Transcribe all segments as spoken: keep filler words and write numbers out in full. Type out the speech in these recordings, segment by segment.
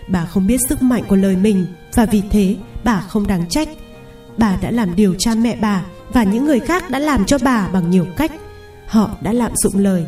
Bà không biết sức mạnh của lời mình, và vì thế bà không đáng trách. Bà đã làm điều cha mẹ bà và những người khác đã làm cho bà bằng nhiều cách. Họ đã lạm dụng lời.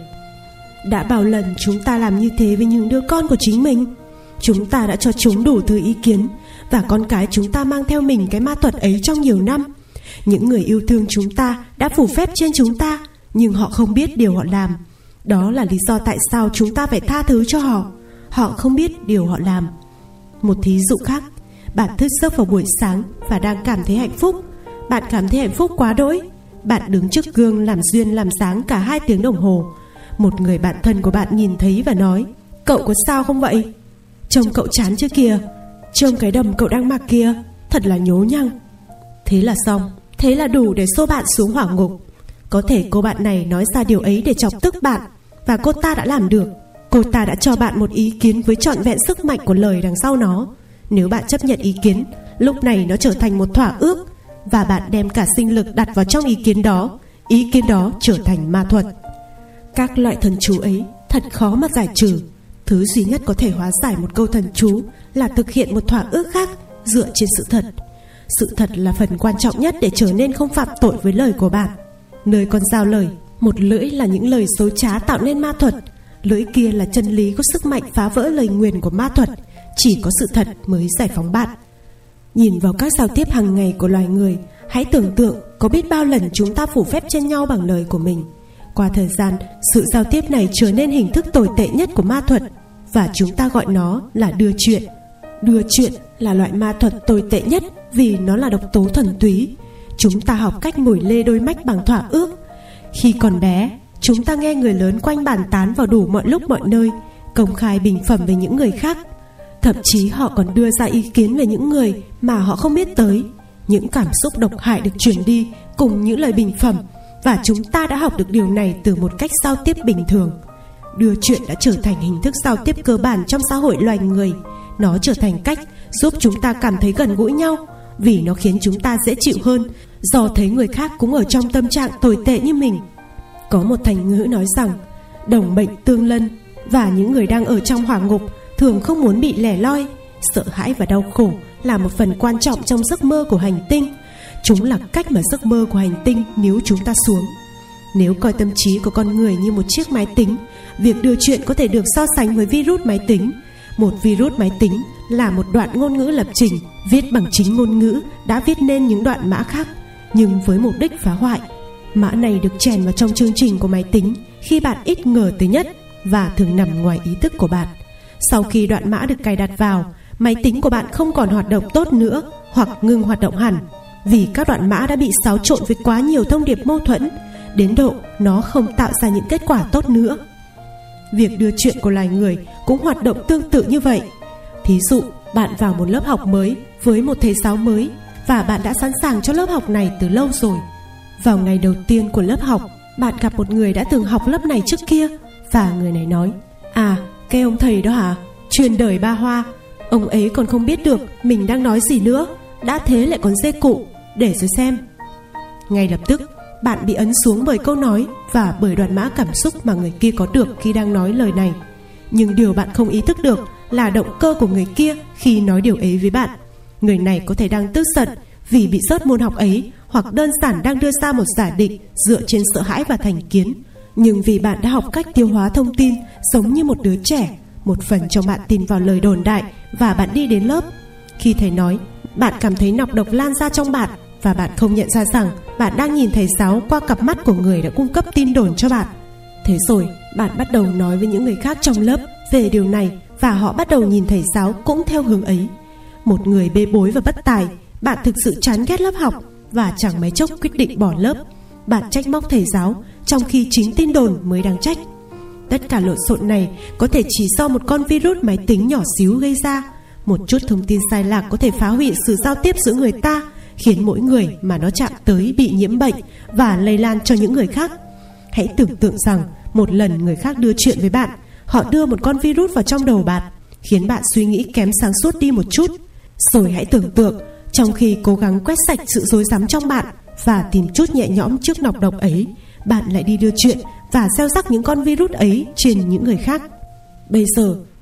Đã bao lần chúng ta làm như thế với những đứa con của chính mình? Chúng ta đã cho chúng đủ thứ ý kiến, và con cái chúng ta mang theo mình cái ma thuật ấy trong nhiều năm. Những người yêu thương chúng ta đã phủ phép trên chúng ta, nhưng họ không biết điều họ làm. Đó là lý do tại sao chúng ta phải tha thứ cho họ. Họ không biết điều họ làm. Một thí dụ khác, bạn thức giấc vào buổi sáng và đang cảm thấy hạnh phúc. Bạn cảm thấy hạnh phúc quá đỗi. Bạn đứng trước gương làm duyên làm dáng cả hai tiếng đồng hồ. Một người bạn thân của bạn nhìn thấy và nói: "Cậu có sao không vậy? Trông cậu chán chưa kìa. Trông cái đầm cậu đang mặc kìa, thật là nhố nhăng." Thế là xong. Thế là đủ để xô bạn xuống hỏa ngục. Có thể cô bạn này nói ra điều ấy để chọc tức bạn, và cô ta đã làm được. Cô ta đã cho bạn một ý kiến với trọn vẹn sức mạnh của lời đằng sau nó. Nếu bạn chấp nhận ý kiến, lúc này nó trở thành một thỏa ước, và bạn đem cả sinh lực đặt vào trong ý kiến đó. Ý kiến đó trở thành ma thuật. Các loại thần chú ấy thật khó mà giải trừ. Thứ duy nhất có thể hóa giải một câu thần chú là thực hiện một thỏa ước khác dựa trên sự thật. Sự thật là phần quan trọng nhất để trở nên không phạm tội với lời của bạn. Nơi con dao lời, một lưỡi là những lời xấu trá tạo nên ma thuật. Lưỡi kia là chân lý có sức mạnh phá vỡ lời nguyền của ma thuật. Chỉ có sự thật mới giải phóng bạn. Nhìn vào các giao tiếp hàng ngày của loài người, hãy tưởng tượng có biết bao lần chúng ta phủ phép trên nhau bằng lời của mình. Qua thời gian, sự giao tiếp này trở nên hình thức tồi tệ nhất của ma thuật, và chúng ta gọi nó là đưa chuyện. Đưa chuyện là loại ma thuật tồi tệ nhất vì nó là độc tố thuần túy. Chúng ta học cách mồi lê đôi mách bằng thỏa ước. Khi còn bé, chúng ta nghe người lớn quanh bàn tán vào đủ mọi lúc mọi nơi, công khai bình phẩm về những người khác. Thậm chí họ còn đưa ra ý kiến về những người mà họ không biết tới. Những cảm xúc độc hại được truyền đi cùng những lời bình phẩm, và chúng ta đã học được điều này từ một cách giao tiếp bình thường. Đưa chuyện đã trở thành hình thức giao tiếp cơ bản trong xã hội loài người. Nó trở thành cách giúp chúng ta cảm thấy gần gũi nhau, vì nó khiến chúng ta dễ chịu hơn, do thấy người khác cũng ở trong tâm trạng tồi tệ như mình. Có một thành ngữ nói rằng đồng bệnh tương lân, và những người đang ở trong hỏa ngục thường không muốn bị lẻ loi. Sợ hãi và đau khổ là một phần quan trọng trong giấc mơ của hành tinh. Chúng là cách mà giấc mơ của hành tinh níu chúng ta xuống. Nếu coi tâm trí của con người như một chiếc máy tính, việc đưa chuyện có thể được so sánh với virus máy tính. Một virus máy tính là một đoạn ngôn ngữ lập trình viết bằng chính ngôn ngữ đã viết nên những đoạn mã khác, nhưng với mục đích phá hoại. Mã này được chèn vào trong chương trình của máy tính khi bạn ít ngờ tới nhất, và thường nằm ngoài ý thức của bạn. Sau khi đoạn mã được cài đặt vào, máy tính của bạn không còn hoạt động tốt nữa, hoặc ngừng hoạt động hẳn, vì các đoạn mã đã bị xáo trộn với quá nhiều thông điệp mâu thuẫn, đến độ nó không tạo ra những kết quả tốt nữa. Việc đưa chuyện của loài người cũng hoạt động tương tự như vậy. Thí dụ, bạn vào một lớp học mới với một thầy giáo mới, và bạn đã sẵn sàng cho lớp học này từ lâu rồi. Vào ngày đầu tiên của lớp học, bạn gặp một người đã từng học lớp này trước kia, và người này nói: "À, cái ông thầy đó hả? Truyền đời ba hoa. Ông ấy còn không biết được mình đang nói gì nữa, đã thế lại còn dê cụ, để rồi xem." Ngay lập tức, bạn bị ấn xuống bởi câu nói và bởi đoạn mã cảm xúc mà người kia có được khi đang nói lời này. Nhưng điều bạn không ý thức được là động cơ của người kia khi nói điều ấy với bạn. Người này có thể đang tức giận vì bị rớt môn học ấy, hoặc đơn giản đang đưa ra một giả định dựa trên sợ hãi và thành kiến. Nhưng vì bạn đã học cách tiêu hóa thông tin giống như một đứa trẻ, một phần trong bạn tin vào lời đồn đại, và bạn đi đến lớp. Khi thầy nói, bạn cảm thấy nọc độc lan ra trong bạn, và bạn không nhận ra rằng bạn đang nhìn thầy giáo qua cặp mắt của người đã cung cấp tin đồn cho bạn. Thế rồi bạn bắt đầu nói với những người khác trong lớp về điều này, và họ bắt đầu nhìn thầy giáo cũng theo hướng ấy. Một người bê bối và bất tài, bạn thực sự chán ghét lớp học, và chẳng mấy chốc quyết định bỏ lớp. Bạn trách móc thầy giáo, trong khi chính tin đồn mới đáng trách. Tất cả lộn xộn này có thể chỉ do một con virus máy tính nhỏ xíu gây ra. Một chút thông tin sai lạc có thể phá hủy sự giao tiếp giữa người ta, khiến mỗi người mà nó chạm tới bị nhiễm bệnh và lây lan cho những người khác. Hãy tưởng tượng rằng một lần người khác đưa chuyện với bạn, họ đưa một con virus vào trong đầu bạn, khiến bạn suy nghĩ kém sáng suốt đi một chút. Rồi hãy tưởng tượng, trong khi cố gắng quét sạch sự rối rắm trong bạn và tìm chút nhẹ nhõm trước nọc độc ấy, bạn lại đi đưa chuyện và gieo rắc những con virus ấy trên những người khác. Bây giờ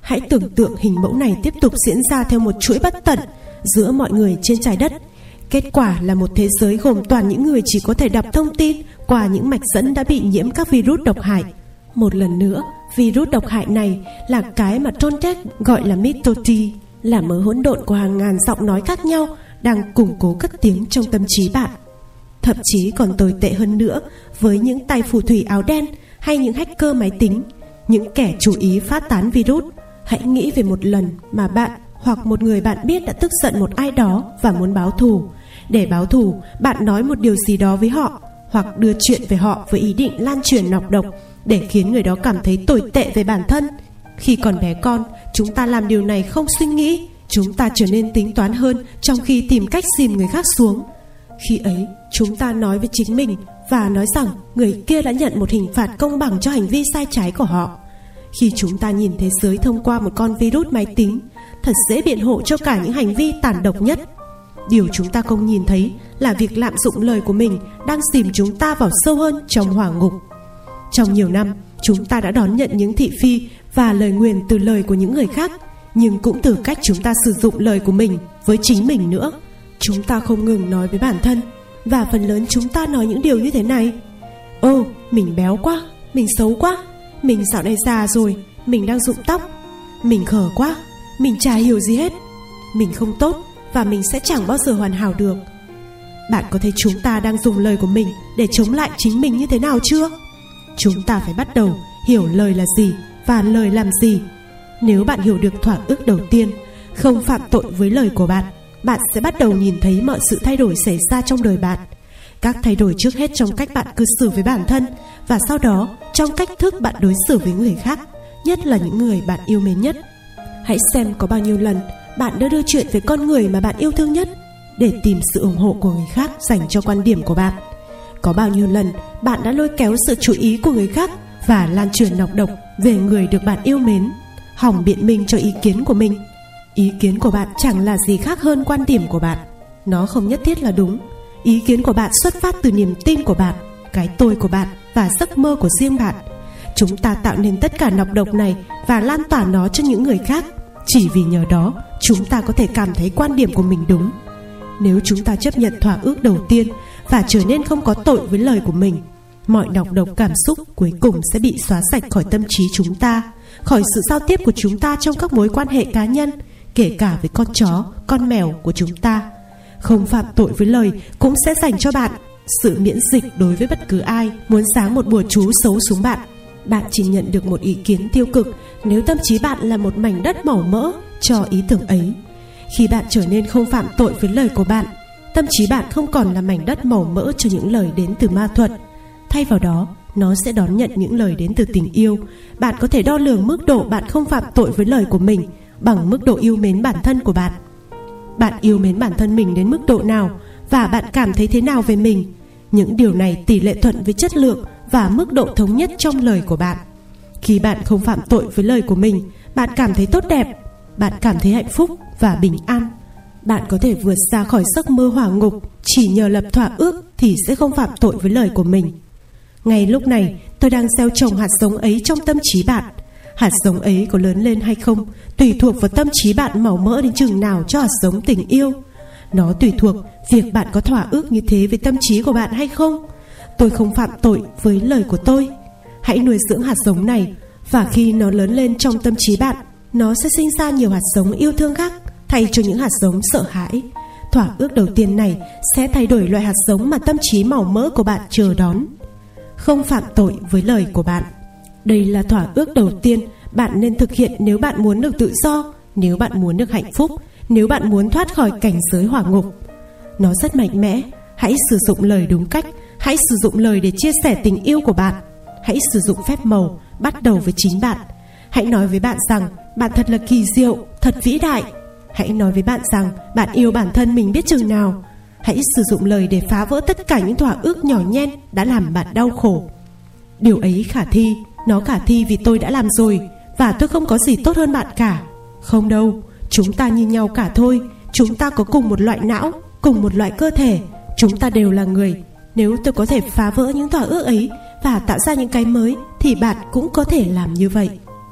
Hãy tưởng tượng hình mẫu này tiếp tục diễn ra theo một chuỗi bất tận giữa mọi người trên trái đất. Kết quả là một thế giới gồm toàn những người chỉ có thể đọc thông tin qua những mạch dẫn đã bị nhiễm các virus độc hại. Một lần nữa, virus độc hại này là cái mà Toltec gọi là mitoti, là mớ hỗn độn của hàng ngàn giọng nói khác nhau đang củng cố cất tiếng trong tâm trí bạn. Thậm chí còn tồi tệ hơn nữa với những tay phù thủy áo đen hay những hacker máy tính, những kẻ chủ ý phát tán virus. Hãy nghĩ về một lần mà bạn hoặc một người bạn biết đã tức giận một ai đó và muốn báo thù. Để báo thù, bạn nói một điều gì đó với họ hoặc đưa chuyện về họ với ý định lan truyền nọc độc để khiến người đó cảm thấy tồi tệ về bản thân. Khi còn bé con, chúng ta làm điều này không suy nghĩ. Chúng ta trở nên tính toán hơn trong khi tìm cách dìm người khác xuống. Khi ấy, chúng ta nói với chính mình và nói rằng người kia đã nhận một hình phạt công bằng cho hành vi sai trái của họ. Khi chúng ta nhìn thế giới thông qua một con virus máy tính, thật dễ biện hộ cho cả những hành vi tàn độc nhất. Điều chúng ta không nhìn thấy là việc lạm dụng lời của mình đang dìm chúng ta vào sâu hơn trong hỏa ngục. Trong nhiều năm, chúng ta đã đón nhận những thị phi và lời nguyền từ lời của những người khác, nhưng cũng từ cách chúng ta sử dụng lời của mình với chính mình nữa. Chúng ta không ngừng nói với bản thân, và phần lớn chúng ta nói những điều như thế này: Ồ, mình béo quá, mình xấu quá, mình dạo này già rồi, mình đang rụng tóc, mình khờ quá, mình chả hiểu gì hết, mình không tốt và mình sẽ chẳng bao giờ hoàn hảo được. Bạn có thấy chúng ta đang dùng lời của mình để chống lại chính mình như thế nào chưa? Chúng ta phải bắt đầu hiểu lời là gì và lời làm gì. Nếu bạn hiểu được thỏa ước đầu tiên, không phạm tội với lời của bạn, bạn sẽ bắt đầu nhìn thấy mọi sự thay đổi xảy ra trong đời bạn. Các thay đổi trước hết trong cách bạn cư xử với bản thân, và sau đó trong cách thức bạn đối xử với người khác, nhất là những người bạn yêu mến nhất. Hãy xem có bao nhiêu lần bạn đã đưa chuyện về con người mà bạn yêu thương nhất để tìm sự ủng hộ của người khác dành cho quan điểm của bạn. Có bao nhiêu lần bạn đã lôi kéo sự chú ý của người khác và lan truyền nọc độc về người được bạn yêu mến, hòng biện minh cho ý kiến của mình. Ý kiến của bạn chẳng là gì khác hơn quan điểm của bạn. Nó không nhất thiết là đúng. Ý kiến của bạn xuất phát từ niềm tin của bạn, cái tôi của bạn và giấc mơ của riêng bạn. Chúng ta tạo nên tất cả nọc độc này và lan tỏa nó cho những người khác. Chỉ vì nhờ đó, chúng ta có thể cảm thấy quan điểm của mình đúng. Nếu chúng ta chấp nhận thỏa ước đầu tiên và trở nên không có tội với lời của mình, mọi nọc độc cảm xúc cuối cùng sẽ bị xóa sạch khỏi tâm trí chúng ta, khỏi sự giao tiếp của chúng ta trong các mối quan hệ cá nhân, kể cả với con chó, con mèo của chúng ta. Không phạm tội với lời cũng sẽ dành cho bạn sự miễn dịch đối với bất cứ ai muốn giáng một bùa chú xấu xuống bạn. Bạn chỉ nhận được một ý kiến tiêu cực nếu tâm trí bạn là một mảnh đất màu mỡ cho ý tưởng ấy. Khi bạn trở nên không phạm tội với lời của bạn, tâm trí bạn không còn là mảnh đất màu mỡ cho những lời đến từ ma thuật. Thay vào đó, nó sẽ đón nhận những lời đến từ tình yêu. Bạn có thể đo lường mức độ bạn không phạm tội với lời của mình bằng mức độ yêu mến bản thân của bạn. Bạn yêu mến bản thân mình đến mức độ nào và bạn cảm thấy thế nào về mình? Những điều này tỷ lệ thuận với chất lượng và mức độ thống nhất trong lời của bạn. Khi bạn không phạm tội với lời của mình, bạn cảm thấy tốt đẹp, bạn cảm thấy hạnh phúc và bình an. Bạn có thể vượt ra khỏi giấc mơ hỏa ngục chỉ nhờ lập thỏa ước thì sẽ không phạm tội với lời của mình. Ngay lúc này, tôi đang gieo trồng hạt giống ấy trong tâm trí bạn. Hạt giống ấy có lớn lên hay không tùy thuộc vào tâm trí bạn màu mỡ đến chừng nào cho hạt giống tình yêu. Nó tùy thuộc việc bạn có thỏa ước như thế với tâm trí của bạn hay không. Tôi không phạm tội với lời của tôi. Hãy nuôi dưỡng hạt giống này, và khi nó lớn lên trong tâm trí bạn, nó sẽ sinh ra nhiều hạt giống yêu thương khác thay cho những hạt giống sợ hãi. Thỏa ước đầu tiên này sẽ thay đổi loại hạt giống mà tâm trí màu mỡ của bạn chờ đón. Không phạm tội với lời của bạn. Đây là thỏa ước đầu tiên bạn nên thực hiện nếu bạn muốn được tự do, nếu bạn muốn được hạnh phúc, nếu bạn muốn thoát khỏi cảnh giới hỏa ngục. Nó rất mạnh mẽ. Hãy sử dụng lời đúng cách. Hãy sử dụng lời để chia sẻ tình yêu của bạn. Hãy sử dụng phép màu, bắt đầu với chính bạn. Hãy nói với bạn rằng bạn thật là kỳ diệu, thật vĩ đại. Hãy nói với bạn rằng bạn yêu bản thân mình biết chừng nào. Hãy sử dụng lời để phá vỡ tất cả những thỏa ước nhỏ nhen đã làm bạn đau khổ. Điều ấy khả thi. Nó khả thi vì tôi đã làm rồi, và tôi không có gì tốt hơn bạn cả. Không đâu, chúng ta như nhau cả thôi. Chúng ta có cùng một loại não, cùng một loại cơ thể. Chúng ta đều là người. Nếu tôi có thể phá vỡ những thỏa ước ấy và tạo ra những cái mới, thì bạn cũng có thể làm như vậy.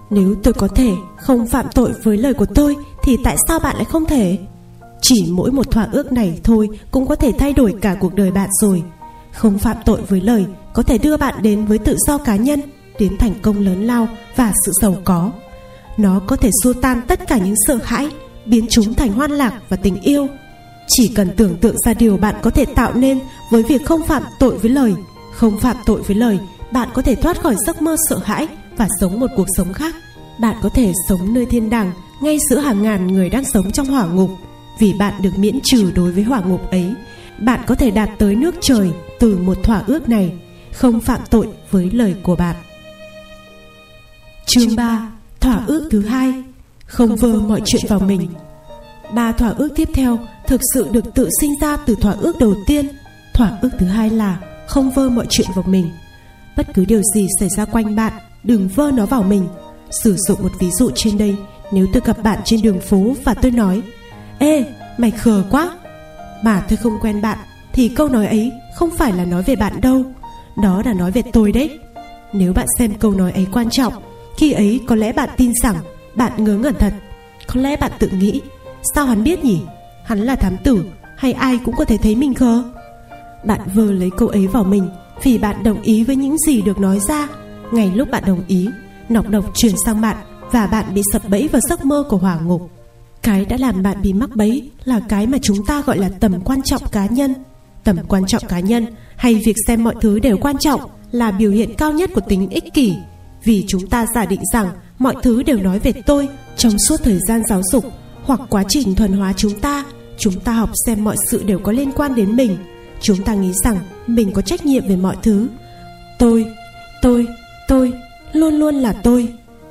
Nếu tôi có thể không phạm tội với lời của tôi thì tại sao bạn lại không thể? Chỉ mỗi một thỏa ước này thôi cũng có thể thay đổi cả cuộc đời bạn rồi. Không phạm tội với lời có thể đưa bạn đến với tự do cá nhân, đến thành công lớn lao và sự giàu có. Nó có thể xua tan tất cả những sợ hãi, biến chúng thành hoan lạc và tình yêu. Chỉ cần tưởng tượng ra điều bạn có thể tạo nên với việc không phạm tội với lời. Không phạm tội với lời, bạn có thể thoát khỏi giấc mơ sợ hãi và sống một cuộc sống khác. Bạn có thể sống nơi thiên đàng ngay giữa hàng ngàn người đang sống trong hỏa ngục. Vì bạn được miễn trừ đối với hỏa ngục ấy, bạn có thể đạt tới nước trời từ một thỏa ước này, không phạm tội với lời của bạn. Chương ba. Thỏa ước thứ hai. Không vơ mọi chuyện vào mình. Ba thỏa ước tiếp theo thực sự được tự sinh ra từ thỏa ước đầu tiên. Thỏa ước thứ hai là không vơ mọi chuyện vào mình. Bất cứ điều gì xảy ra quanh bạn, đừng vơ nó vào mình. Sử dụng một ví dụ trên đây. Nếu tôi gặp bạn trên đường phố và tôi nói: "Ê, mày khờ quá", mà tôi không quen bạn, thì câu nói ấy không phải là nói về bạn đâu, đó là nói về tôi đấy. Nếu bạn xem câu nói ấy quan trọng, khi ấy có lẽ bạn tin rằng bạn ngớ ngẩn thật. Có lẽ bạn tự nghĩ: sao hắn biết nhỉ? Hắn là thám tử, hay ai cũng có thể thấy mình khờ? Bạn vơ lấy câu ấy vào mình vì bạn đồng ý với những gì được nói ra. Ngay lúc bạn đồng ý, nọc độc truyền sang bạn và bạn bị sập bẫy vào giấc mơ của hỏa ngục. Cái đã làm bạn bị mắc bẫy là cái mà chúng ta gọi là tầm quan trọng cá nhân. Tầm quan trọng cá nhân, hay việc xem mọi thứ đều quan trọng, là biểu hiện cao nhất của tính ích kỷ. Vì chúng ta giả định rằng mọi thứ đều nói về tôi. Trong suốt thời gian giáo dục hoặc quá trình thuần hóa chúng ta, chúng ta học xem mọi sự đều có liên quan đến mình. Chúng ta nghĩ rằng mình có trách nhiệm về mọi thứ. Tôi, tôi, tôi, luôn luôn là tôi.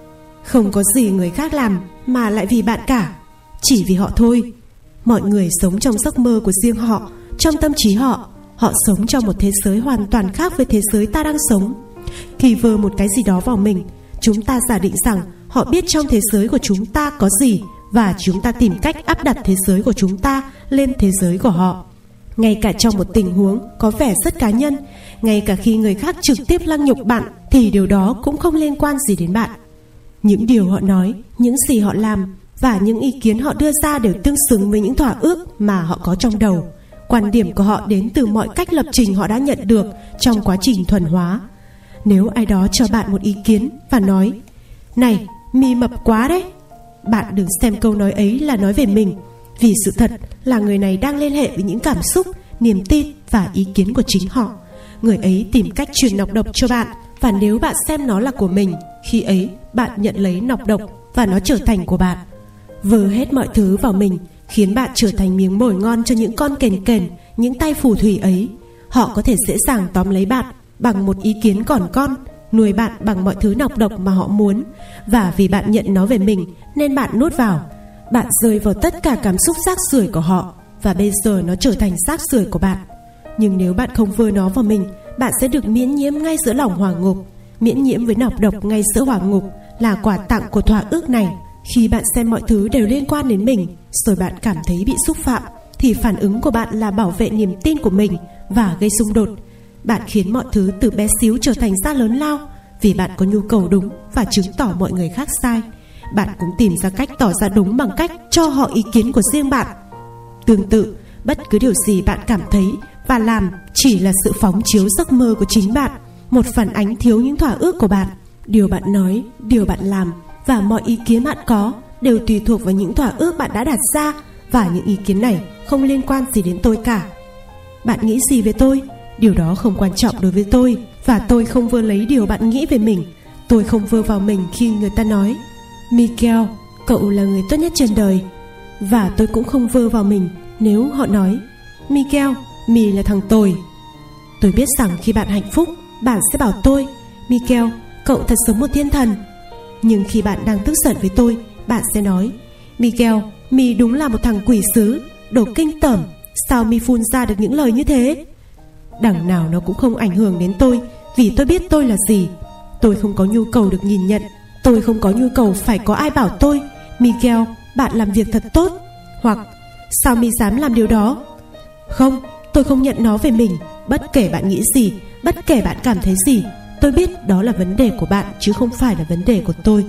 Không có gì người khác làm mà lại vì bạn cả, chỉ vì họ thôi. Mọi người sống trong giấc mơ của riêng họ, trong tâm trí họ. Họ sống trong một thế giới hoàn toàn khác với thế giới ta đang sống. Khi vơ một cái gì đó vào mình, chúng ta giả định rằng họ biết trong thế giới của chúng ta có gì, và chúng ta tìm cách áp đặt thế giới của chúng ta lên thế giới của họ. Ngay cả trong một tình huống có vẻ rất cá nhân, ngay cả khi người khác trực tiếp lăng nhục bạn, thì điều đó cũng không liên quan gì đến bạn. Những điều họ nói, những gì họ làm và những ý kiến họ đưa ra đều tương xứng với những thỏa ước mà họ có trong đầu. Quan điểm của họ đến từ mọi cách lập trình họ đã nhận được trong quá trình thuần hóa. Nếu ai đó cho bạn một ý kiến và nói: "Này, mì mập quá đấy", bạn đừng xem câu nói ấy là nói về mình, vì sự thật là người này đang liên hệ với những cảm xúc, niềm tin và ý kiến của chính họ. Người ấy tìm cách truyền nọc độc cho bạn, và nếu bạn xem nó là của mình, khi ấy bạn nhận lấy nọc độc và nó trở thành của bạn. Vơ hết mọi thứ vào mình khiến bạn trở thành miếng mồi ngon cho những con kền kền, những tay phù thủy ấy. Họ có thể dễ dàng tóm lấy bạn bằng một ý kiến còn con, nuôi bạn bằng mọi thứ nọc độc mà họ muốn. Và vì bạn nhận nó về mình nên bạn nuốt vào. Bạn rơi vào tất cả cảm xúc rác rưởi của họ, và bây giờ nó trở thành rác rưởi của bạn. Nhưng nếu bạn không vơ nó vào mình, bạn sẽ được miễn nhiễm ngay giữa lòng hỏa ngục. Miễn nhiễm với nọc độc ngay giữa hỏa ngục là quà tặng của thỏa ước này. Khi bạn xem mọi thứ đều liên quan đến mình, rồi bạn cảm thấy bị xúc phạm, thì phản ứng của bạn là bảo vệ niềm tin của mình và gây xung đột. Bạn khiến mọi thứ từ bé xíu trở thành ra lớn lao, vì bạn có nhu cầu đúng và chứng tỏ mọi người khác sai. Bạn cũng tìm ra cách tỏ ra đúng bằng cách cho họ ý kiến của riêng bạn. Tương tự, bất cứ điều gì bạn cảm thấy và làm chỉ là sự phóng chiếu giấc mơ của chính bạn, một phản ánh thiếu những thỏa ước của bạn. Điều bạn nói, điều bạn làm và mọi ý kiến bạn có đều tùy thuộc vào những thỏa ước bạn đã đặt ra, và những ý kiến này không liên quan gì đến tôi cả. Bạn nghĩ gì về tôi? Điều đó không quan trọng đối với tôi, và tôi không vơ lấy điều bạn nghĩ về mình. Tôi không vơ vào mình khi người ta nói: "Miguel, cậu là người tốt nhất trên đời." Và tôi cũng không vơ vào mình nếu họ nói: "Miguel, mì là thằng tồi." Tôi biết rằng khi bạn hạnh phúc, bạn sẽ bảo tôi: "Miguel, cậu thật giống một thiên thần." Nhưng khi bạn đang tức giận với tôi, bạn sẽ nói: "Miguel, mì đúng là một thằng quỷ sứ, đồ kinh tởm, sao mì phun ra được những lời như thế?" Đằng nào nó cũng không ảnh hưởng đến tôi, vì tôi biết tôi là gì. Tôi không có nhu cầu được nhìn nhận. Tôi không có nhu cầu phải có ai bảo tôi: "Miguel, bạn làm việc thật tốt", hoặc "Sao mi dám làm điều đó?" Không, tôi không nhận nó về mình. Bất kể bạn nghĩ gì, bất kể bạn cảm thấy gì, tôi biết đó là vấn đề của bạn chứ không phải là vấn đề của tôi.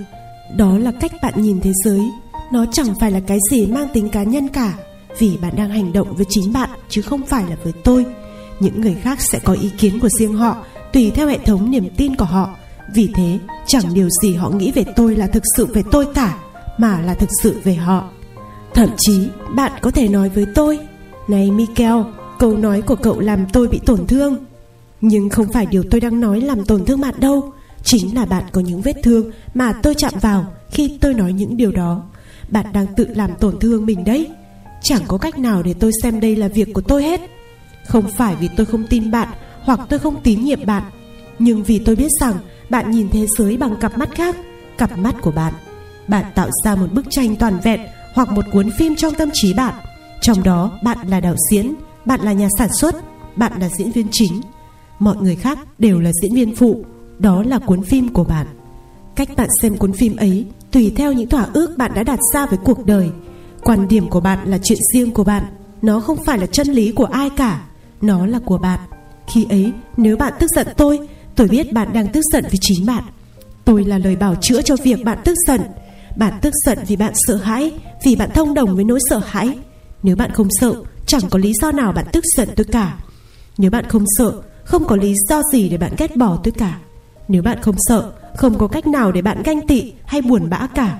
Đó là cách bạn nhìn thế giới. Nó chẳng phải là cái gì mang tính cá nhân cả, vì bạn đang hành động với chính bạn chứ không phải là với tôi. Những người khác sẽ có ý kiến của riêng họ, tùy theo hệ thống niềm tin của họ. Vì thế chẳng điều gì họ nghĩ về tôi là thực sự về tôi cả, mà là thực sự về họ. Thậm chí bạn có thể nói với tôi: "Này Michael, câu nói của cậu làm tôi bị tổn thương." Nhưng không phải điều tôi đang nói làm tổn thương bạn đâu. Chính là bạn có những vết thương mà tôi chạm vào khi tôi nói những điều đó. Bạn đang tự làm tổn thương mình đấy. Chẳng có cách nào để tôi xem đây là việc của tôi hết. Không phải vì tôi không tin bạn hoặc tôi không tín nhiệm bạn, nhưng vì tôi biết rằng bạn nhìn thế giới bằng cặp mắt khác, cặp mắt của bạn. Bạn tạo ra một bức tranh toàn vẹn hoặc một cuốn phim trong tâm trí bạn. Trong đó bạn là đạo diễn, bạn là nhà sản xuất, bạn là diễn viên chính. Mọi người khác đều là diễn viên phụ. Đó là cuốn phim của bạn. Cách bạn xem cuốn phim ấy tùy theo những thỏa ước bạn đã đặt ra với cuộc đời. Quan điểm của bạn là chuyện riêng của bạn. Nó không phải là chân lý của ai cả. Nó là của bạn. Khi ấy nếu bạn tức giận tôi, tôi biết bạn đang tức giận vì chính bạn. Tôi là lời bào chữa cho việc bạn tức giận. Bạn tức giận vì bạn sợ hãi, vì bạn thông đồng với nỗi sợ hãi. Nếu bạn không sợ, chẳng có lý do nào bạn tức giận tôi cả. Nếu bạn không sợ, không có lý do gì để bạn ghét bỏ tôi cả. Nếu bạn không sợ, không có cách nào để bạn ganh tị hay buồn bã cả.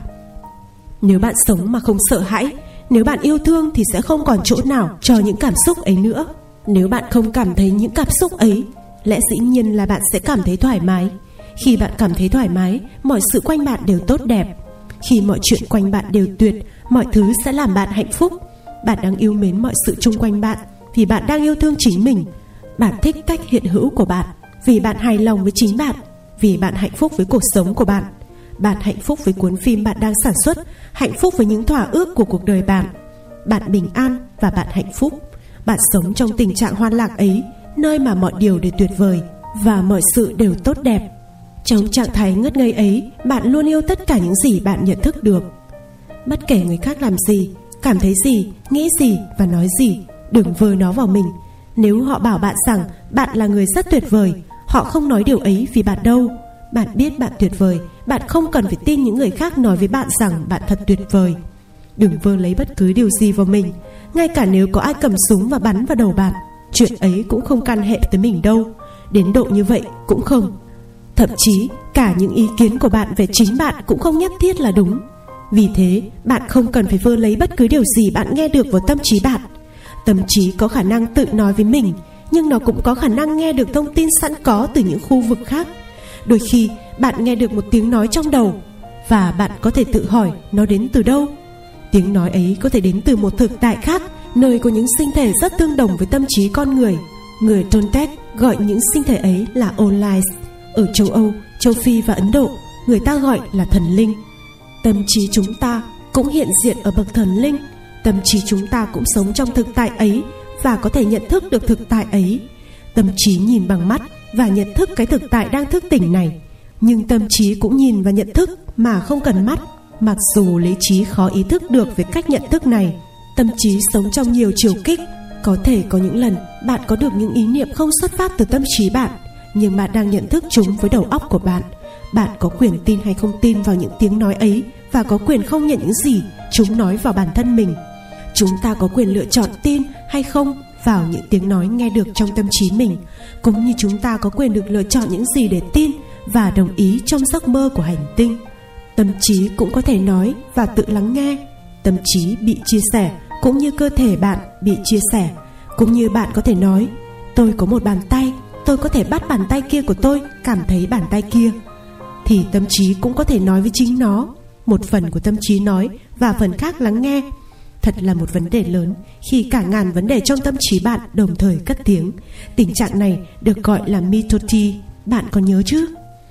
Nếu bạn sống mà không sợ hãi, nếu bạn yêu thương thì sẽ không còn chỗ nào cho những cảm xúc ấy nữa. Nếu bạn không cảm thấy những cảm xúc ấy, lẽ dĩ nhiên là bạn sẽ cảm thấy thoải mái. Khi bạn cảm thấy thoải mái, mọi sự quanh bạn đều tốt đẹp. Khi mọi chuyện quanh bạn đều tuyệt, mọi thứ sẽ làm bạn hạnh phúc. Bạn đang yêu mến mọi sự chung quanh bạn vì bạn đang yêu thương chính mình. Bạn thích cách hiện hữu của bạn vì bạn hài lòng với chính bạn, vì bạn hạnh phúc với cuộc sống của bạn. Bạn hạnh phúc với cuốn phim bạn đang sản xuất, hạnh phúc với những thỏa ước của cuộc đời bạn. Bạn bình an và bạn hạnh phúc. Bạn sống trong tình trạng hoan lạc ấy, nơi mà mọi điều đều tuyệt vời và mọi sự đều tốt đẹp. Trong trạng thái ngất ngây ấy, bạn luôn yêu tất cả những gì bạn nhận thức được. Bất kể người khác làm gì, cảm thấy gì, nghĩ gì và nói gì, đừng vơ nó vào mình. Nếu họ bảo bạn rằng bạn là người rất tuyệt vời, họ không nói điều ấy vì bạn đâu. Bạn biết bạn tuyệt vời, bạn không cần phải tin những người khác nói với bạn rằng bạn thật tuyệt vời. Đừng vơ lấy bất cứ điều gì vào mình. Ngay cả nếu có ai cầm súng và bắn vào đầu bạn, chuyện ấy cũng không can hệ tới mình đâu. Đến độ như vậy cũng không. Thậm chí cả những ý kiến của bạn về chính bạn cũng không nhất thiết là đúng. Vì thế bạn không cần phải vơ lấy bất cứ điều gì bạn nghe được vào tâm trí bạn. Tâm trí có khả năng tự nói với mình, nhưng nó cũng có khả năng nghe được thông tin sẵn có từ những khu vực khác. Đôi khi bạn nghe được một tiếng nói trong đầu, và bạn có thể tự hỏi nó đến từ đâu. Tiếng nói ấy có thể đến từ một thực tại khác, nơi có những sinh thể rất tương đồng với tâm trí con người. Người Toltec gọi những sinh thể ấy là Onlais. Ở châu Âu, châu Phi và Ấn Độ, người ta gọi là thần linh. Tâm trí chúng ta cũng hiện diện ở bậc thần linh. Tâm trí chúng ta cũng sống trong thực tại ấy và có thể nhận thức được thực tại ấy. Tâm trí nhìn bằng mắt và nhận thức cái thực tại đang thức tỉnh này. Nhưng tâm trí cũng nhìn và nhận thức mà không cần mắt. Mặc dù lý trí khó ý thức được về cách nhận thức này, tâm trí sống trong nhiều chiều kích. Có thể có những lần bạn có được những ý niệm không xuất phát từ tâm trí bạn, nhưng bạn đang nhận thức chúng với đầu óc của bạn. Bạn có quyền tin hay không tin vào những tiếng nói ấy, và có quyền không nhận những gì chúng nói vào bản thân mình. Chúng ta có quyền lựa chọn tin hay không vào những tiếng nói nghe được trong tâm trí mình, cũng như chúng ta có quyền được lựa chọn những gì để tin và đồng ý trong giấc mơ của hành tinh. Tâm trí cũng có thể nói và tự lắng nghe. Tâm trí bị chia sẻ cũng như cơ thể bạn bị chia sẻ. Cũng như bạn có thể nói: tôi có một bàn tay, tôi có thể bắt bàn tay kia của tôi cảm thấy bàn tay kia. Thì tâm trí cũng có thể nói với chính nó. Một phần của tâm trí nói và phần khác lắng nghe. Thật là một vấn đề lớn khi cả ngàn vấn đề trong tâm trí bạn đồng thời cất tiếng. Tình trạng này được gọi là mitoti. Bạn còn nhớ chứ?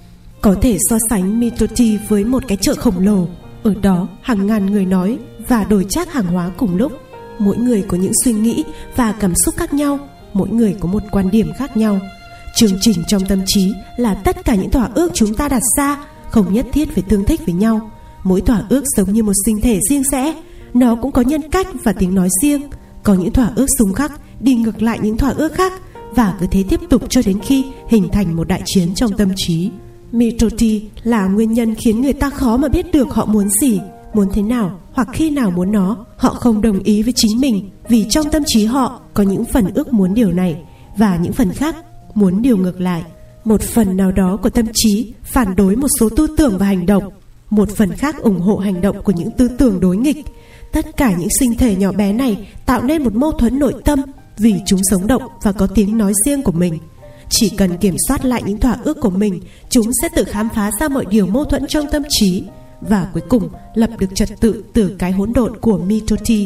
Có thể so sánh mitoti với một cái chợ khổng lồ. Ở đó hàng ngàn người nói và đổi trác hàng hóa cùng lúc. Mỗi người có những suy nghĩ và cảm xúc khác nhau. Mỗi người có một quan điểm khác nhau. Chương trình trong tâm trí là tất cả những thỏa ước chúng ta đặt ra, không nhất thiết phải tương thích với nhau. Mỗi thỏa ước giống như một sinh thể riêng rẽ. Nó cũng có nhân cách và tiếng nói riêng. Có những thỏa ước xung khắc đi ngược lại những thỏa ước khác, và cứ thế tiếp tục cho đến khi hình thành một đại chiến trong tâm trí. Mitoti là nguyên nhân khiến người ta khó mà biết được họ muốn gì, muốn thế nào hoặc khi nào muốn nó. Họ không đồng ý với chính mình vì trong tâm trí họ có những phần ước muốn điều này và những phần khác muốn điều ngược lại. Một phần nào đó của tâm trí phản đối một số tư tưởng và hành động, một phần khác ủng hộ hành động của những tư tưởng đối nghịch. Tất cả những sinh thể nhỏ bé này tạo nên một mâu thuẫn nội tâm vì chúng sống động và có tiếng nói riêng của mình. Chỉ cần kiểm soát lại những thỏa ước của mình, chúng sẽ tự khám phá ra mọi điều mâu thuẫn trong tâm trí và cuối cùng lập được trật tự từ cái hỗn độn của Mitoti.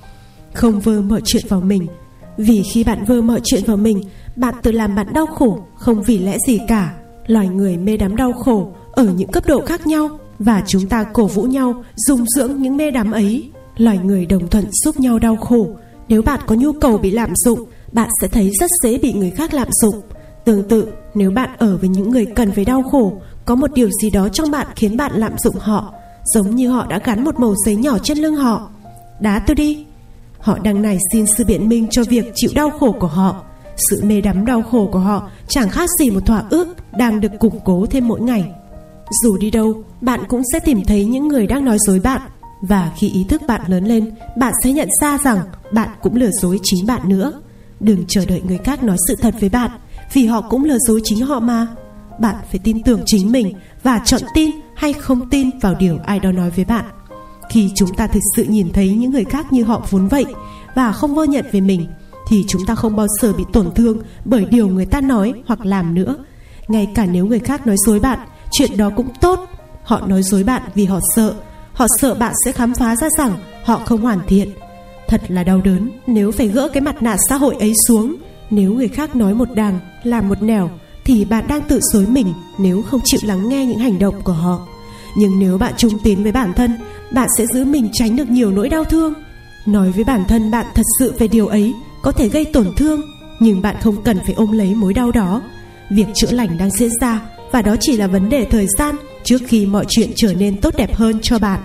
Không vơ mọi chuyện vào mình, vì khi bạn vơ mọi chuyện vào mình, bạn tự làm bạn đau khổ không vì lẽ gì cả. Loài người mê đắm đau khổ ở những cấp độ khác nhau và chúng ta cổ vũ nhau dung dưỡng những mê đắm ấy. Loài người đồng thuận giúp nhau đau khổ. Nếu bạn có nhu cầu bị lạm dụng, bạn sẽ thấy rất dễ bị người khác lạm dụng. Tương tự, nếu bạn ở với những người cần phải đau khổ, có một điều gì đó trong bạn khiến bạn lạm dụng họ, giống như họ đã gắn một mẩu giấy nhỏ trên lưng họ. Đá tôi đi. Họ đang nài xin sự biện minh cho việc chịu đau khổ của họ. Sự mê đắm đau khổ của họ chẳng khác gì một thỏa ước đang được củng cố thêm mỗi ngày. Dù đi đâu, bạn cũng sẽ tìm thấy những người đang nói dối bạn. Và khi ý thức bạn lớn lên, bạn sẽ nhận ra rằng bạn cũng lừa dối chính bạn nữa. Đừng chờ đợi người khác nói sự thật với bạn, vì họ cũng lừa dối chính họ mà. Bạn phải tin tưởng chính mình và chọn tin hay không tin vào điều ai đó nói với bạn. Khi chúng ta thực sự nhìn thấy những người khác như họ vốn vậy và không vô nhận về mình, thì chúng ta không bao giờ bị tổn thương bởi điều người ta nói hoặc làm nữa. Ngay cả nếu người khác nói dối bạn, chuyện đó cũng tốt. Họ nói dối bạn vì họ sợ. Họ sợ bạn sẽ khám phá ra rằng họ không hoàn thiện. Thật là đau đớn nếu phải gỡ cái mặt nạ xã hội ấy xuống. Nếu người khác nói một đằng, làm một nẻo, thì bạn đang tự dối mình nếu không chịu lắng nghe những hành động của họ. Nhưng nếu bạn trung tín với bản thân, bạn sẽ giữ mình tránh được nhiều nỗi đau thương. Nói với bản thân bạn thật sự về điều ấy có thể gây tổn thương, nhưng bạn không cần phải ôm lấy mối đau đó. Việc chữa lành đang diễn ra, và đó chỉ là vấn đề thời gian trước khi mọi chuyện trở nên tốt đẹp hơn cho bạn.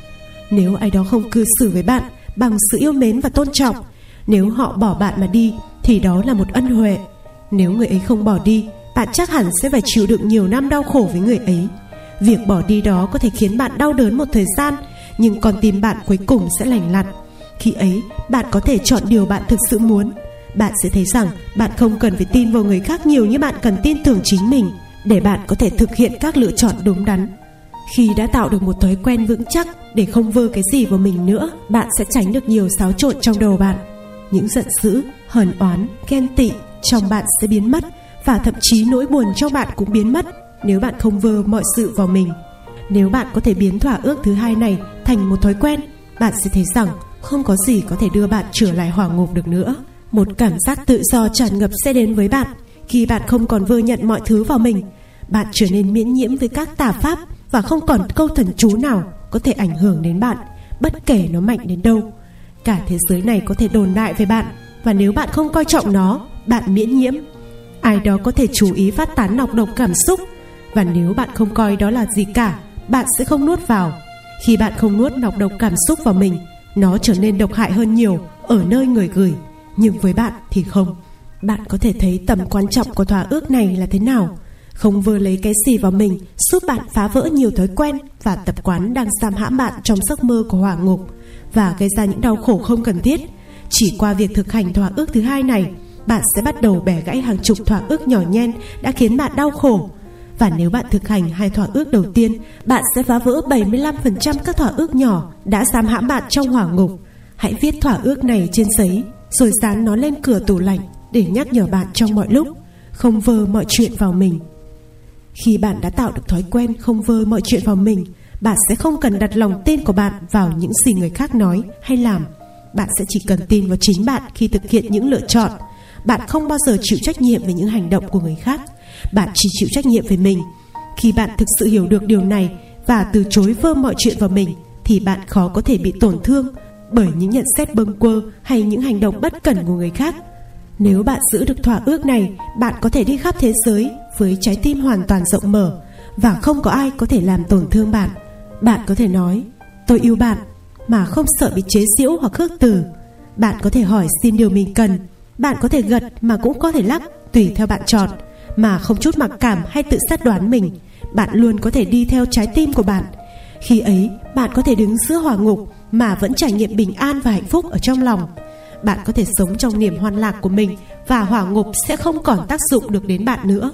Nếu ai đó không cư xử với bạn bằng sự yêu mến và tôn trọng, nếu họ bỏ bạn mà đi, thì đó là một ân huệ. Nếu người ấy không bỏ đi, bạn chắc hẳn sẽ phải chịu đựng nhiều năm đau khổ với người ấy. Việc bỏ đi đó có thể khiến bạn đau đớn một thời gian, nhưng con tim bạn cuối cùng sẽ lành lặn. Khi ấy, bạn có thể chọn điều bạn thực sự muốn. Bạn sẽ thấy rằng bạn không cần phải tin vào người khác nhiều như bạn cần tin tưởng chính mình, để bạn có thể thực hiện các lựa chọn đúng đắn. Khi đã tạo được một thói quen vững chắc để không vơ cái gì vào mình nữa, bạn sẽ tránh được nhiều xáo trộn trong đầu bạn. Những giận dữ, hờn oán, ghen tị trong bạn sẽ biến mất, và thậm chí nỗi buồn trong bạn cũng biến mất nếu bạn không vơ mọi sự vào mình. Nếu bạn có thể biến thỏa ước thứ hai này thành một thói quen, bạn sẽ thấy rằng không có gì có thể đưa bạn trở lại hỏa ngục được nữa. Một cảm giác tự do tràn ngập sẽ đến với bạn khi bạn không còn vơ nhận mọi thứ vào mình. Bạn trở nên miễn nhiễm với các tà pháp, và không còn câu thần chú nào có thể ảnh hưởng đến bạn, bất kể nó mạnh đến đâu. Cả thế giới này có thể đồn đại về bạn, và nếu bạn không coi trọng nó, bạn miễn nhiễm. Ai đó có thể chú ý phát tán nọc độc cảm xúc, và nếu bạn không coi đó là gì cả, bạn sẽ không nuốt vào. Khi bạn không nuốt nọc độc cảm xúc vào mình, nó trở nên độc hại hơn nhiều ở nơi người gửi. Nhưng với bạn thì không. Bạn có thể thấy tầm quan trọng của thỏa ước này là thế nào. Không vơ lấy cái gì vào mình giúp bạn phá vỡ nhiều thói quen và tập quán đang giam hãm bạn trong giấc mơ của hỏa ngục và gây ra những đau khổ không cần thiết. Chỉ qua việc thực hành thỏa ước thứ hai này, bạn sẽ bắt đầu bẻ gãy hàng chục thỏa ước nhỏ nhen đã khiến bạn đau khổ. Và nếu bạn thực hành hai thỏa ước đầu tiên, bạn sẽ phá vỡ bảy mươi lăm phần trăm các thỏa ước nhỏ đã giam hãm bạn trong hỏa ngục. Hãy viết thỏa ước này trên giấy, rồi dán nó lên cửa tủ lạnh để nhắc nhở bạn trong mọi lúc không vơ mọi chuyện vào mình. Khi bạn đã tạo được thói quen không vơ mọi chuyện vào mình, bạn sẽ không cần đặt lòng tin của bạn vào những gì người khác nói hay làm. Bạn sẽ chỉ cần tin vào chính bạn khi thực hiện những lựa chọn. Bạn không bao giờ chịu trách nhiệm về những hành động của người khác. Bạn chỉ chịu trách nhiệm về mình. Khi bạn thực sự hiểu được điều này và từ chối vơ mọi chuyện vào mình, thì bạn khó có thể bị tổn thương bởi những nhận xét bâng quơ hay những hành động bất cẩn của người khác. Nếu bạn giữ được thỏa ước này, bạn có thể đi khắp thế giới với trái tim hoàn toàn rộng mở, và không có ai có thể làm tổn thương bạn. Bạn có thể nói tôi yêu bạn mà không sợ bị chế giễu hoặc khước từ. Bạn có thể hỏi xin điều mình cần. Bạn có thể gật mà cũng có thể lắc, tùy theo bạn chọn, mà không chút mặc cảm hay tự sát đoán mình. bạn luôn có thể đi theo trái tim của bạn. Khi ấy, bạn có thể đứng giữa hỏa ngục mà vẫn trải nghiệm bình an và hạnh phúc ở trong lòng. Bạn có thể sống trong niềm hoan lạc của mình và hỏa ngục sẽ không còn tác dụng được đến bạn nữa.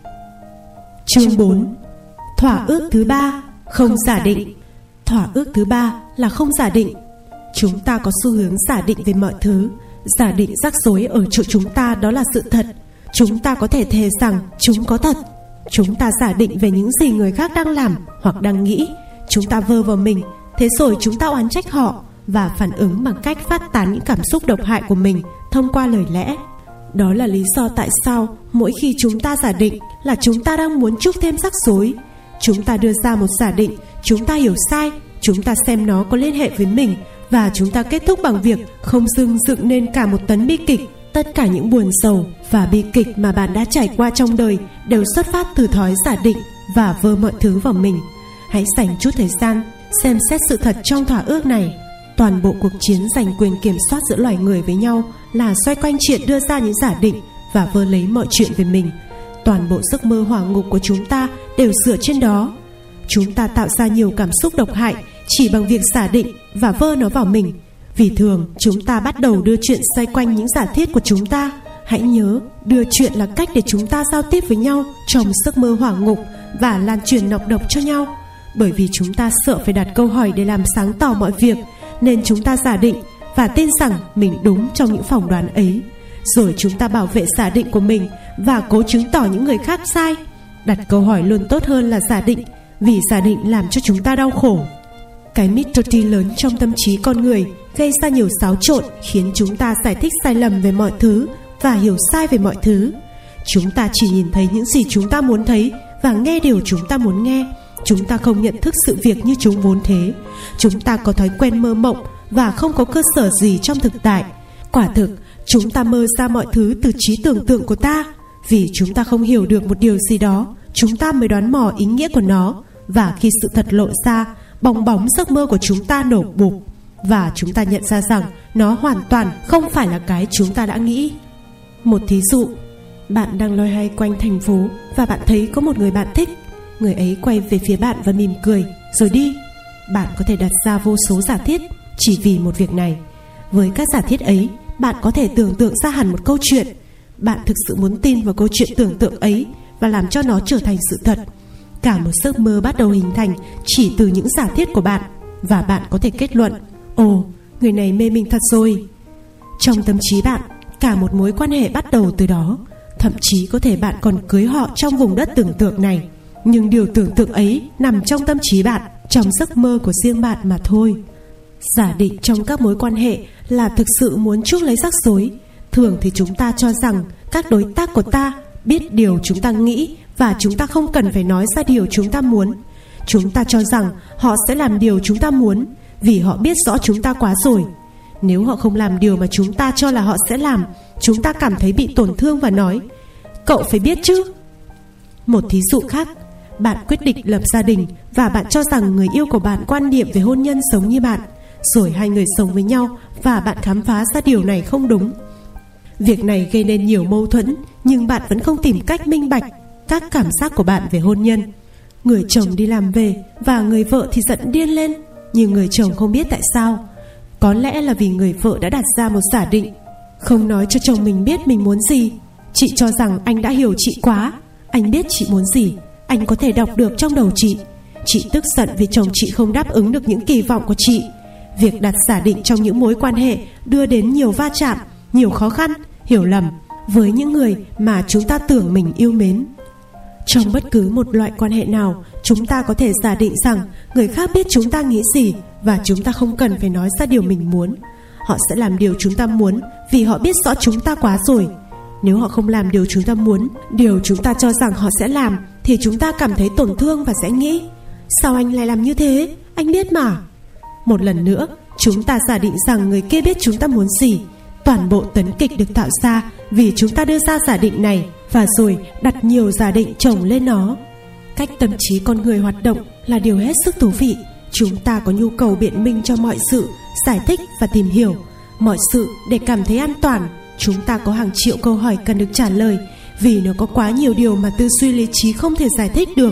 Chương bốn. Thỏa ước thứ ba, không giả định. Thỏa ước thứ ba là không giả định. Chúng ta có xu hướng giả định về mọi thứ. Giả định rắc rối ở chỗ chúng ta đó là sự thật. Chúng ta có thể thề rằng chúng có thật. Chúng ta giả định về những gì người khác đang làm hoặc đang nghĩ. Chúng ta vơ vào mình, thế rồi chúng ta oán trách họ và phản ứng bằng cách phát tán những cảm xúc độc hại của mình thông qua lời lẽ. Đó là lý do tại sao mỗi khi chúng ta giả định là chúng ta đang muốn chuốc thêm rắc rối. Chúng ta đưa ra một giả định, chúng ta hiểu sai, chúng ta xem nó có liên hệ với mình, và chúng ta kết thúc bằng việc không dưng dựng nên cả một tấn bi kịch. Tất cả những buồn sầu và bi kịch mà bạn đã trải qua trong đời đều xuất phát từ thói giả định và vơ mọi thứ vào mình. Hãy dành chút thời gian xem xét sự thật trong thỏa ước này. Toàn bộ cuộc chiến giành quyền kiểm soát giữa loài người với nhau là xoay quanh chuyện đưa ra những giả định và vơ lấy mọi chuyện về mình. Toàn bộ giấc mơ hỏa ngục của chúng ta đều dựa trên đó. Chúng ta tạo ra nhiều cảm xúc độc hại chỉ bằng việc giả định và vơ nó vào mình. Vì thường chúng ta bắt đầu đưa chuyện xoay quanh những giả thiết của chúng ta. Hãy nhớ, đưa chuyện là cách để chúng ta giao tiếp với nhau trong giấc mơ hỏa ngục và lan truyền nọc độc cho nhau. Bởi vì chúng ta sợ phải đặt câu hỏi để làm sáng tỏ mọi việc, nên chúng ta giả định và tin rằng mình đúng trong những phỏng đoán ấy. Rồi chúng ta bảo vệ giả định của mình và cố chứng tỏ những người khác sai. Đặt câu hỏi luôn tốt hơn là giả định, vì giả định làm cho chúng ta đau khổ. Cái mystery lớn trong tâm trí con người gây ra nhiều xáo trộn, khiến chúng ta giải thích sai lầm về mọi thứ và hiểu sai về mọi thứ. Chúng ta chỉ nhìn thấy những gì chúng ta muốn thấy và nghe điều chúng ta muốn nghe. Chúng ta không nhận thức sự việc như chúng vốn thế. Chúng ta có thói quen mơ mộng và không có cơ sở gì trong thực tại. Quả thực, chúng ta mơ ra mọi thứ từ trí tưởng tượng của ta. Vì chúng ta không hiểu được một điều gì đó, chúng ta mới đoán mò ý nghĩa của nó. Và khi sự thật lộ ra, bong bóng giấc mơ của chúng ta nổ bụp, và chúng ta nhận ra rằng nó hoàn toàn không phải là cái chúng ta đã nghĩ. Một thí dụ, bạn đang loay hoay quanh thành phố và bạn thấy có một người bạn thích. Người ấy quay về phía bạn và mỉm cười rồi đi. Bạn có thể đặt ra vô số giả thiết chỉ vì một việc này. Với các giả thiết ấy, bạn có thể tưởng tượng ra hẳn một câu chuyện. Bạn thực sự muốn tin vào câu chuyện tưởng tượng ấy và làm cho nó trở thành sự thật. Cả một giấc mơ bắt đầu hình thành chỉ từ những giả thiết của bạn. Và bạn có thể kết luận: ồ, người này mê mình thật rồi. Trong tâm trí bạn, cả một mối quan hệ bắt đầu từ đó. Thậm chí có thể bạn còn cưới họ trong vùng đất tưởng tượng này. Nhưng điều tưởng tượng ấy nằm trong tâm trí bạn, trong giấc mơ của riêng bạn mà thôi. Giả định trong các mối quan hệ là thực sự muốn chuốc lấy rắc rối. Thường thì chúng ta cho rằng các đối tác của ta biết điều chúng ta nghĩ và chúng ta không cần phải nói ra điều chúng ta muốn. Chúng ta cho rằng họ sẽ làm điều chúng ta muốn vì họ biết rõ chúng ta quá rồi. Nếu họ không làm điều mà chúng ta cho là họ sẽ làm, chúng ta cảm thấy bị tổn thương và nói: cậu phải biết chứ. Một thí dụ khác, bạn quyết định lập gia đình và bạn cho rằng người yêu của bạn quan niệm về hôn nhân giống như bạn. Rồi hai người sống với nhau và bạn khám phá ra điều này không đúng. Việc này gây nên nhiều mâu thuẫn, nhưng bạn vẫn không tìm cách minh bạch các cảm giác của bạn về hôn nhân. Người chồng đi làm về và người vợ thì giận điên lên, nhưng người chồng không biết tại sao. Có lẽ là vì người vợ đã đặt ra một giả định, không nói cho chồng mình biết mình muốn gì. Chị cho rằng anh đã hiểu chị quá. Anh biết chị muốn gì, anh có thể đọc được trong đầu chị. Chị tức giận vì chồng chị không đáp ứng được những kỳ vọng của chị. Việc đặt giả định trong những mối quan hệ đưa đến nhiều va chạm, nhiều khó khăn, hiểu lầm với những người mà chúng ta tưởng mình yêu mến. Trong bất cứ một loại quan hệ nào, chúng ta có thể giả định rằng người khác biết chúng ta nghĩ gì và chúng ta không cần phải nói ra điều mình muốn. Họ sẽ làm điều chúng ta muốn vì họ biết rõ chúng ta quá rồi. Nếu họ không làm điều chúng ta muốn, điều chúng ta cho rằng họ sẽ làm, thì chúng ta cảm thấy tổn thương và sẽ nghĩ: sao anh lại làm như thế? Anh biết mà. Một lần nữa, chúng ta giả định rằng người kia biết chúng ta muốn gì. Toàn bộ tấn kịch được tạo ra vì chúng ta đưa ra giả định này và rồi đặt nhiều giả định chồng lên nó. Cách tâm trí con người hoạt động là điều hết sức thú vị. Chúng ta có nhu cầu biện minh cho mọi sự, giải thích và tìm hiểu mọi sự để cảm thấy an toàn. Chúng ta có hàng triệu câu hỏi cần được trả lời vì nó có quá nhiều điều mà tư duy lý trí không thể giải thích được.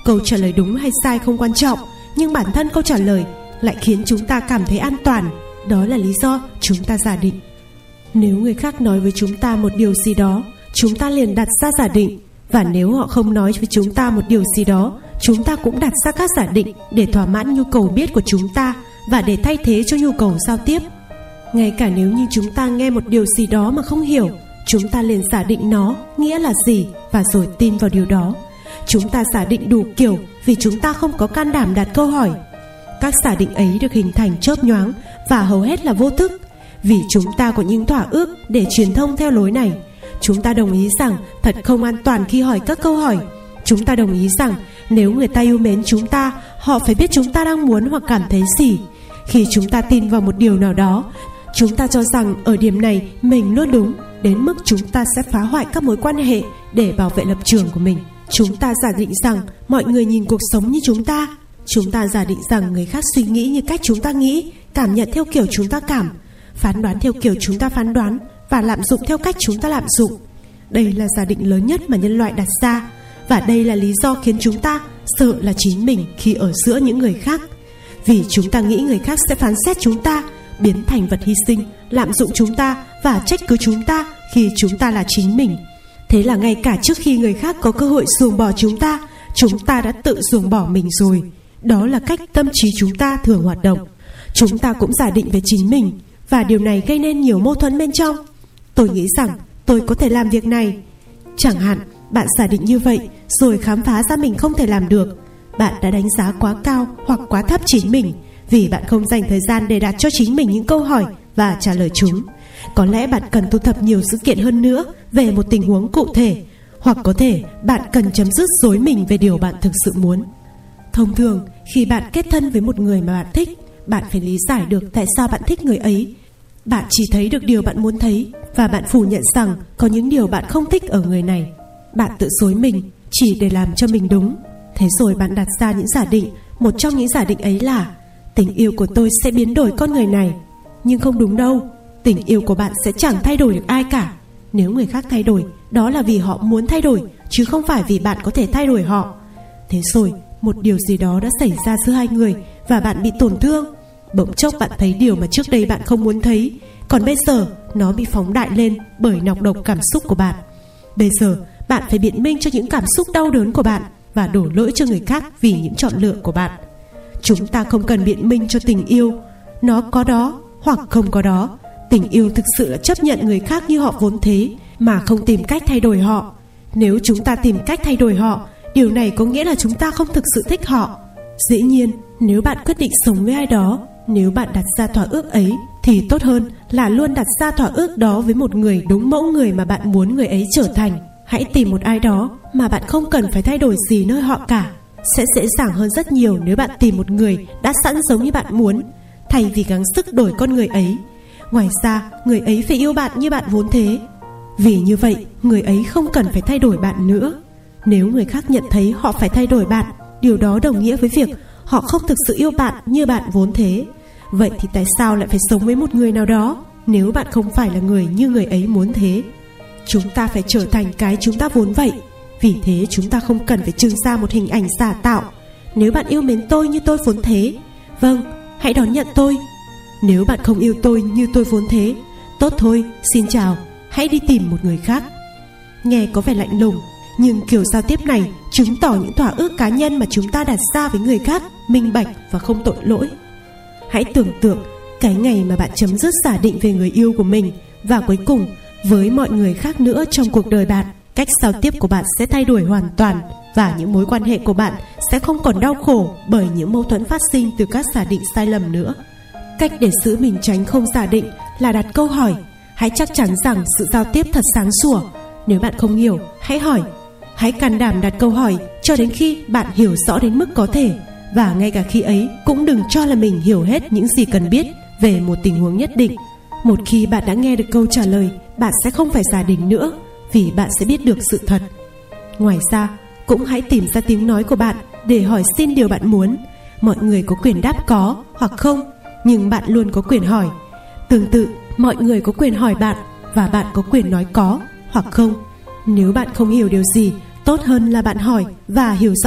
Câu trả lời đúng hay sai không quan trọng, nhưng bản thân câu trả lời lại khiến chúng ta cảm thấy an toàn. Đó là lý do chúng ta giả định. Nếu người khác nói với chúng ta một điều gì đó, chúng ta liền đặt ra giả định. Và nếu họ không nói với chúng ta một điều gì đó, chúng ta cũng đặt ra các giả định để thỏa mãn nhu cầu biết của chúng ta và để thay thế cho nhu cầu giao tiếp. Ngay cả nếu như chúng ta nghe một điều gì đó mà không hiểu, chúng ta liền giả định nó nghĩa là gì và rồi tin vào điều đó. Chúng ta giả định đủ kiểu vì chúng ta không có can đảm đặt câu hỏi. Các giả định ấy được hình thành chớp nhoáng và hầu hết là vô thức, vì chúng ta có những thỏa ước để truyền thông theo lối này. Chúng ta đồng ý rằng thật không an toàn khi hỏi các câu hỏi. Chúng ta đồng ý rằng nếu người ta yêu mến chúng ta, họ phải biết chúng ta đang muốn hoặc cảm thấy gì. Khi chúng ta tin vào một điều nào đó, chúng ta cho rằng ở điểm này mình luôn đúng, đến mức chúng ta sẽ phá hoại các mối quan hệ để bảo vệ lập trường của mình. Chúng ta giả định rằng mọi người nhìn cuộc sống như chúng ta. Chúng ta giả định rằng người khác suy nghĩ như cách chúng ta nghĩ, cảm nhận theo kiểu chúng ta cảm, phán đoán theo kiểu chúng ta phán đoán và lạm dụng theo cách chúng ta lạm dụng. Đây là giả định lớn nhất mà nhân loại đặt ra, và đây là lý do khiến chúng ta sợ là chính mình khi ở giữa những người khác. Vì chúng ta nghĩ người khác sẽ phán xét chúng ta, biến thành vật hy sinh, lạm dụng chúng ta và trách cứ chúng ta khi chúng ta là chính mình. Thế là ngay cả trước khi người khác có cơ hội ruồng bỏ chúng ta, chúng ta đã tự ruồng bỏ mình rồi. Đó là cách tâm trí chúng ta thường hoạt động. Chúng ta cũng giả định về chính mình, và điều này gây nên nhiều mâu thuẫn bên trong. Tôi nghĩ rằng tôi có thể làm việc này. Chẳng hạn, bạn giả định như vậy rồi khám phá ra mình không thể làm được. Bạn đã đánh giá quá cao hoặc quá thấp chính mình, vì bạn không dành thời gian để đặt cho chính mình những câu hỏi và trả lời chúng. Có lẽ bạn cần thu thập nhiều dữ kiện hơn nữa về một tình huống cụ thể, hoặc có thể bạn cần chấm dứt dối mình về điều bạn thực sự muốn. Thông thường, khi bạn kết thân với một người mà bạn thích, bạn phải lý giải được tại sao bạn thích người ấy. Bạn chỉ thấy được điều bạn muốn thấy, và bạn phủ nhận rằng có những điều bạn không thích ở người này. Bạn tự dối mình chỉ để làm cho mình đúng. Thế rồi bạn đặt ra những giả định. Một trong những giả định ấy là tình yêu của tôi sẽ biến đổi con người này. Nhưng không đúng đâu. Tình yêu của bạn sẽ chẳng thay đổi được ai cả. Nếu người khác thay đổi, đó là vì họ muốn thay đổi, chứ không phải vì bạn có thể thay đổi họ. Thế rồi một điều gì đó đã xảy ra giữa hai người, và bạn bị tổn thương. Bỗng chốc bạn thấy điều mà trước đây bạn không muốn thấy, còn bây giờ nó bị phóng đại lên bởi nọc độc cảm xúc của bạn. Bây giờ bạn phải biện minh cho những cảm xúc đau đớn của bạn và đổ lỗi cho người khác vì những chọn lựa của bạn. Chúng ta không cần biện minh cho tình yêu. Nó có đó hoặc không có đó. Tình yêu thực sự là chấp nhận người khác như họ vốn thế, mà không tìm cách thay đổi họ. Nếu chúng ta tìm cách thay đổi họ, điều này có nghĩa là chúng ta không thực sự thích họ. Dĩ nhiên, nếu bạn quyết định sống với ai đó, nếu bạn đặt ra thỏa ước ấy, thì tốt hơn là luôn đặt ra thỏa ước đó với một người đúng mẫu người mà bạn muốn người ấy trở thành. Hãy tìm một ai đó mà bạn không cần phải thay đổi gì nơi họ cả. Sẽ dễ dàng hơn rất nhiều nếu bạn tìm một người đã sẵn giống như bạn muốn, thay vì gắng sức đổi con người ấy. Ngoài ra, người ấy phải yêu bạn như bạn vốn thế. Vì như vậy, người ấy không cần phải thay đổi bạn nữa. Nếu người khác nhận thấy họ phải thay đổi bạn, điều đó đồng nghĩa với việc họ không thực sự yêu bạn như bạn vốn thế. Vậy thì tại sao lại phải sống với một người nào đó nếu bạn không phải là người như người ấy muốn thế? Chúng ta phải trở thành cái chúng ta vốn vậy. Vì thế chúng ta không cần phải trưng ra một hình ảnh giả tạo. Nếu bạn yêu mến tôi như tôi vốn thế, vâng, hãy đón nhận tôi. Nếu bạn không yêu tôi như tôi vốn thế, tốt thôi, xin chào, hãy đi tìm một người khác. Nghe có vẻ lạnh lùng, nhưng kiểu giao tiếp này chứng tỏ những thỏa ước cá nhân mà chúng ta đặt ra với người khác minh bạch và không tội lỗi. Hãy tưởng tượng cái ngày mà bạn chấm dứt giả định về người yêu của mình, và cuối cùng với mọi người khác nữa trong cuộc đời bạn, cách giao tiếp của bạn sẽ thay đổi hoàn toàn, và những mối quan hệ của bạn sẽ không còn đau khổ bởi những mâu thuẫn phát sinh từ các giả định sai lầm nữa. Cách để giữ mình tránh không giả định là đặt câu hỏi. Hãy chắc chắn rằng sự giao tiếp thật sáng sủa. Nếu bạn không hiểu, hãy hỏi. Hãy can đảm đặt câu hỏi cho đến khi bạn hiểu rõ đến mức có thể, và ngay cả khi ấy cũng đừng cho là mình hiểu hết những gì cần biết về một tình huống nhất định. Một khi bạn đã nghe được câu trả lời, bạn sẽ không phải giả định nữa, vì bạn sẽ biết được sự thật. Ngoài ra, cũng hãy tìm ra tiếng nói của bạn để hỏi xin điều bạn muốn. Mọi người có quyền đáp có hoặc không, nhưng bạn luôn có quyền hỏi. Tương tự, mọi người có quyền hỏi bạn, và bạn có quyền nói có hoặc không. Nếu bạn không hiểu điều gì, tốt hơn là bạn hỏi và hiểu rõ,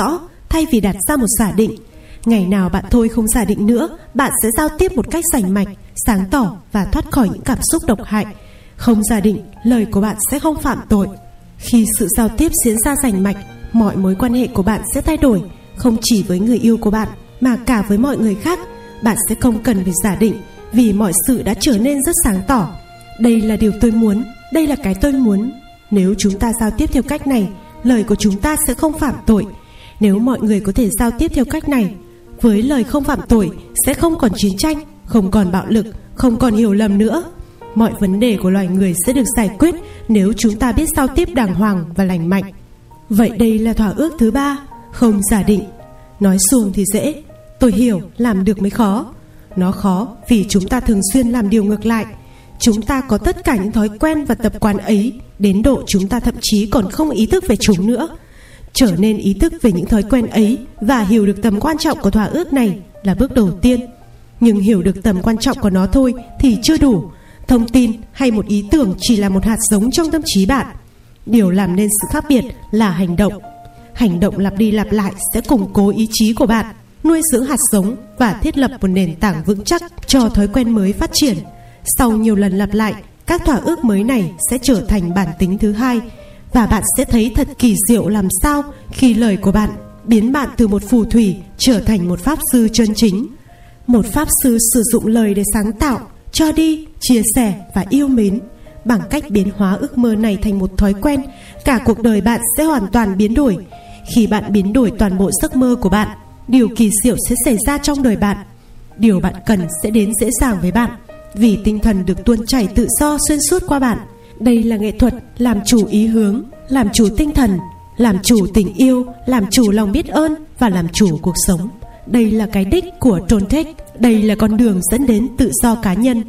thay vì đặt ra một giả định. Ngày nào bạn thôi không giả định nữa, bạn sẽ giao tiếp một cách rành mạch, sáng tỏ và thoát khỏi những cảm xúc độc hại. Không giả định, lời của bạn sẽ không phạm tội. Khi sự giao tiếp diễn ra rành mạch, mọi mối quan hệ của bạn sẽ thay đổi, không chỉ với người yêu của bạn mà cả với mọi người khác. Bạn sẽ không cần phải giả định, vì mọi sự đã trở nên rất sáng tỏ. Đây là điều tôi muốn, đây là cái tôi muốn. Nếu chúng ta giao tiếp theo cách này, lời của chúng ta sẽ không phạm tội. Nếu mọi người có thể giao tiếp theo cách này, với lời không phạm tội, sẽ không còn chiến tranh, không còn bạo lực, không còn hiểu lầm nữa. Mọi vấn đề của loài người sẽ được giải quyết nếu chúng ta biết giao tiếp đàng hoàng và lành mạnh. Vậy đây là thỏa ước thứ ba, không giả định. Nói suông thì dễ, tôi hiểu, làm được mới khó. Nó khó vì chúng ta thường xuyên làm điều ngược lại. Chúng ta có tất cả những thói quen và tập quán ấy, đến độ chúng ta thậm chí còn không ý thức về chúng nữa. Trở nên ý thức về những thói quen ấy và hiểu được tầm quan trọng của thỏa ước này là bước đầu tiên. Nhưng hiểu được tầm quan trọng của nó thôi thì chưa đủ. Thông tin hay một ý tưởng chỉ là một hạt giống trong tâm trí bạn. Điều làm nên sự khác biệt là hành động. Hành động lặp đi lặp lại sẽ củng cố ý chí của bạn, nuôi dưỡng hạt giống và thiết lập một nền tảng vững chắc cho thói quen mới phát triển. Sau nhiều lần lặp lại, các thỏa ước mới này sẽ trở thành bản tính thứ hai. Và bạn sẽ thấy thật kỳ diệu làm sao khi lời của bạn biến bạn từ một phù thủy trở thành một pháp sư chân chính. Một pháp sư sử dụng lời để sáng tạo, cho đi, chia sẻ và yêu mến. Bằng cách biến hóa ước mơ này thành một thói quen, cả cuộc đời bạn sẽ hoàn toàn biến đổi. Khi bạn biến đổi toàn bộ giấc mơ của bạn, điều kỳ diệu sẽ xảy ra trong đời bạn. Điều bạn cần sẽ đến dễ dàng với bạn, vì tinh thần được tuôn chảy tự do xuyên suốt qua bạn. Đây là nghệ thuật làm chủ ý hướng, làm chủ tinh thần, làm chủ tình yêu, làm chủ lòng biết ơn và làm chủ cuộc sống. Đây là cái đích của Toltec. Đây là con đường dẫn đến tự do cá nhân.